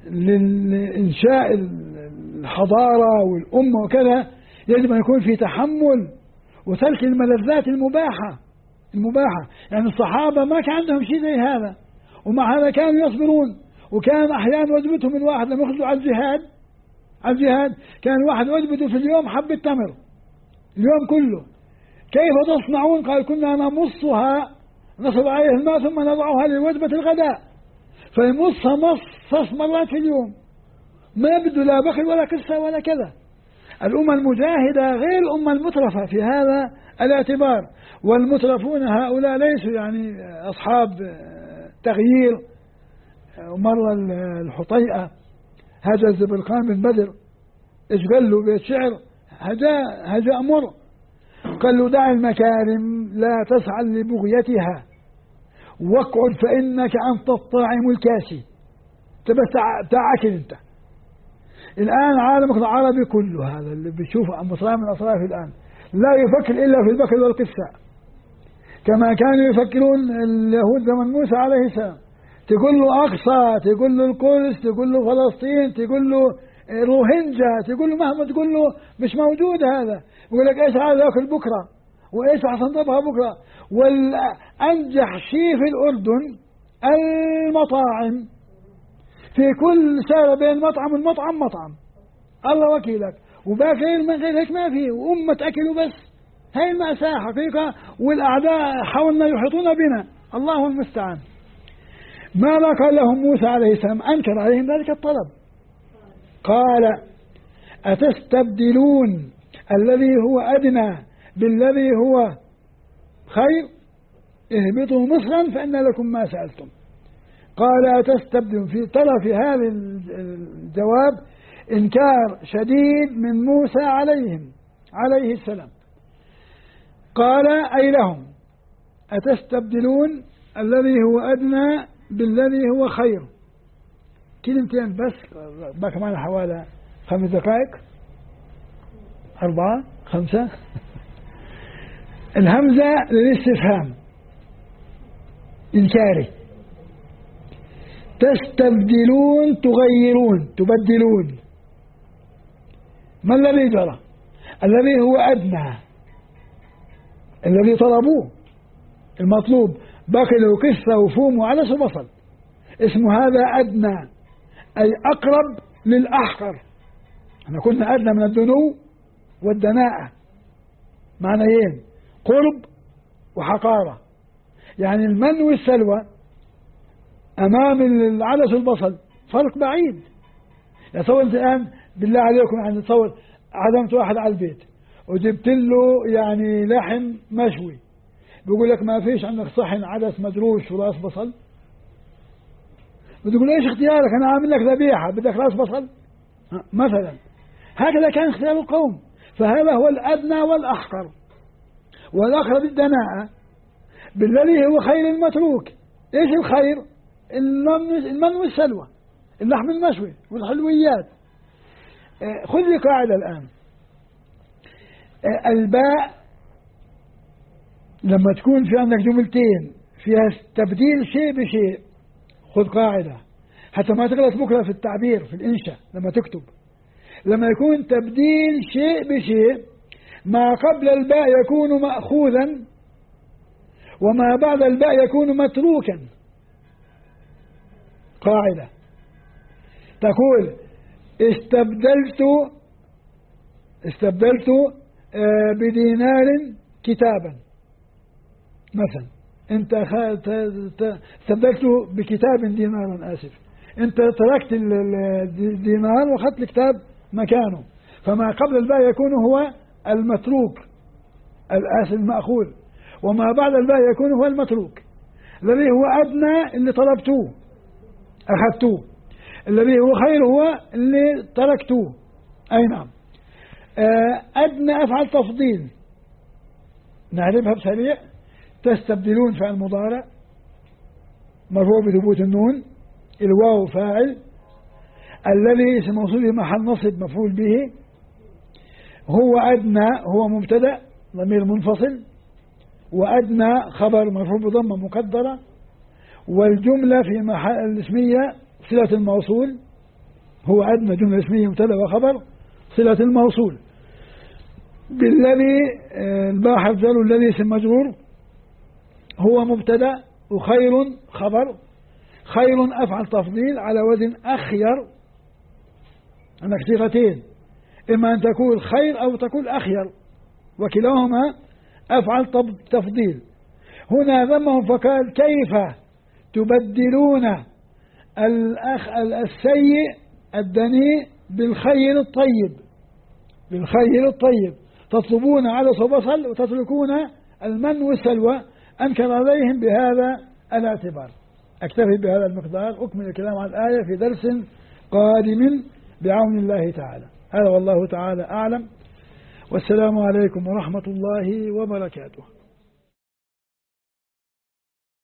لإنشاء الحضارة والأمة وكذا يجب أن يكون في تحمل وترك الملذات المباحة. يعني الصحابة ما كان عندهم شيء زي هذا، ومع هذا كانوا يصبرون. وكان أحيانا وجبتهم الواحد لما يخرجوا على الجهاد كان الواحد وجبته في اليوم حبة تمر اليوم كله. كيف تصنعون؟ قال كنا نمصها، نصب عليها الماء ثم نضعها لوجبة الغداء، فيمصها 6 مرات في اليوم، ما يبدو لا بخل ولا كسة ولا كذا. الأمة المجاهدة غير الأمة المترفة في هذا الاعتبار. والمترفون هؤلاء ليسوا يعني أصحاب تغيير. مرة الحطيئة هذا الزبرقان بن بدر إيش قال له بيت شعر هجاء مر، قال له دع المكارم لا تسعى لبغيتها واقعد فإنك أنت الطاعم الكاسي. بس تعاكل انت. الآن عالمك العربي كله هذا اللي بيشوفه مصراف من الأصراف الآن لا يفكر إلا في البكر والقصة، كما كانوا يفكرون اليهود زمن موسى عليه السلام. تقول له أقصى، تقول له القدس، تقول له فلسطين، تقول له روهينجا، تقول له مهما تقول له مش موجود هذا. يقول لك ايش هذا ياكل بكره وايش حصنطبها بكره. والانجح شيء في الاردن المطاعم، في كل سارة بين مطعم والمطعم مطعم، الله وكيلك، وباقي من غير هيك ما في، وأمة أكلوا بس. هاي المأساة حقيقة، والأعداء حاولنا يحيطون بنا، الله المستعان. ماذا قال لهم موسى عليه السلام؟ أنكر عليهم ذلك الطلب، قال أتستبدلون الذي هو أدنى بالذي هو خير اهبطوا مصرا فإن لكم ما سألتم. قال أتستبدلون، في ترى في هذا الجواب إنكار شديد من موسى عليه السلام. قال أي لهم أتستبدلون الذي هو أدنى بالذي هو خير. كلمتين بس، باقي معنا حوالي 5 دقائق، 4 5. الهمزة للاستفهام إنكاري. تستبدلون، تغيرون، تبدلون. ما الذي جرى؟ الذي هو أدنى، الذي طلبوه، المطلوب باقي له كسرة وفوم وعدس وبصل، اسم هذا أدنى، أي أقرب للأحقر. احنا كنا أدنى من الدنو والدناءة، معنيين، قرب وحقارة. يعني المن والسلوى أمام العدس والبصل فرق بعيد. تصور أنت الآن بالله عليكم، يعني تصور عزمت واحد على البيت وجبت له يعني لحم مشوي، بيقول لك ما فيش عندك صحن عدس مدروش وراس بصل؟ بتقول ايش اختيارك؟ انا عامل لك ذبيحه، بدك راس بصل مثلا. هكذا كان اختيار القوم. فهذا هو الادنى والاحقر والاقرب الدناءه بالذي هو خير المتروك. ايش الخير؟ المن والسلوى، اللحم المشوي والحلويات. خذ لي قاعده الان. الباء لما تكون في عندك جملتين فيها تبديل شيء بشيء، خذ قاعدة حتى ما تغلط بكرة في التعبير في الإنشاء لما تكتب. لما يكون تبديل شيء بشيء، ما قبل الباء يكون مأخوذا وما بعد الباء يكون متروكا. قاعدة تقول استبدلت بدينار كتابا مثلا. انت استبدلته بكتاب دينارا، اسف، انت تركت الدينار واخذت الكتاب مكانه، فما قبل الباء يكون هو المتروك، الاسف المأخوذ، وما بعد الباء يكون هو المتروك. الذي هو ادنى اللي طلبتوه اخذتوه، الذي هو خير هو اللي تركتوه. اي نعم. ادنى افعل تفضيل نعرفها بسريع. تستبدلون فعل مضارع مرفوع بثبوت النون، الواو فاعل، الذي اسم موصول محل نصب مفعول به، هو أدنى هو مبتدأ ضمير منفصل، وأدنى خبر مرفوع بضمة مقدرة، والجملة في محل الاسمية صلة الموصول. هو أدنى جملة اسمية مبتدأ وخبر صلة الموصول. بالذي الباء حرف جر، الذي اسم مجرور، هو مبتدأ وخير خبر. خير أفعل تفضيل على وزن أخير. عندك صيغتين، إما أن تقول خير أو تقول أخير، وكلاهما أفعل تفضيل. هنا ذمهم فقال كيف تبدلون السيء الدنيء بالخير الطيب، بالخير الطيب، تطلبون عدس وبصل وتتركون المن والسلوى. أنكر عليهم بهذا الاعتبار. أكتفي بهذا المقدار، أكمل الكلام عن الآية في درس قادم بعون الله تعالى. هذا والله تعالى أعلم، والسلام عليكم ورحمة الله وبركاته.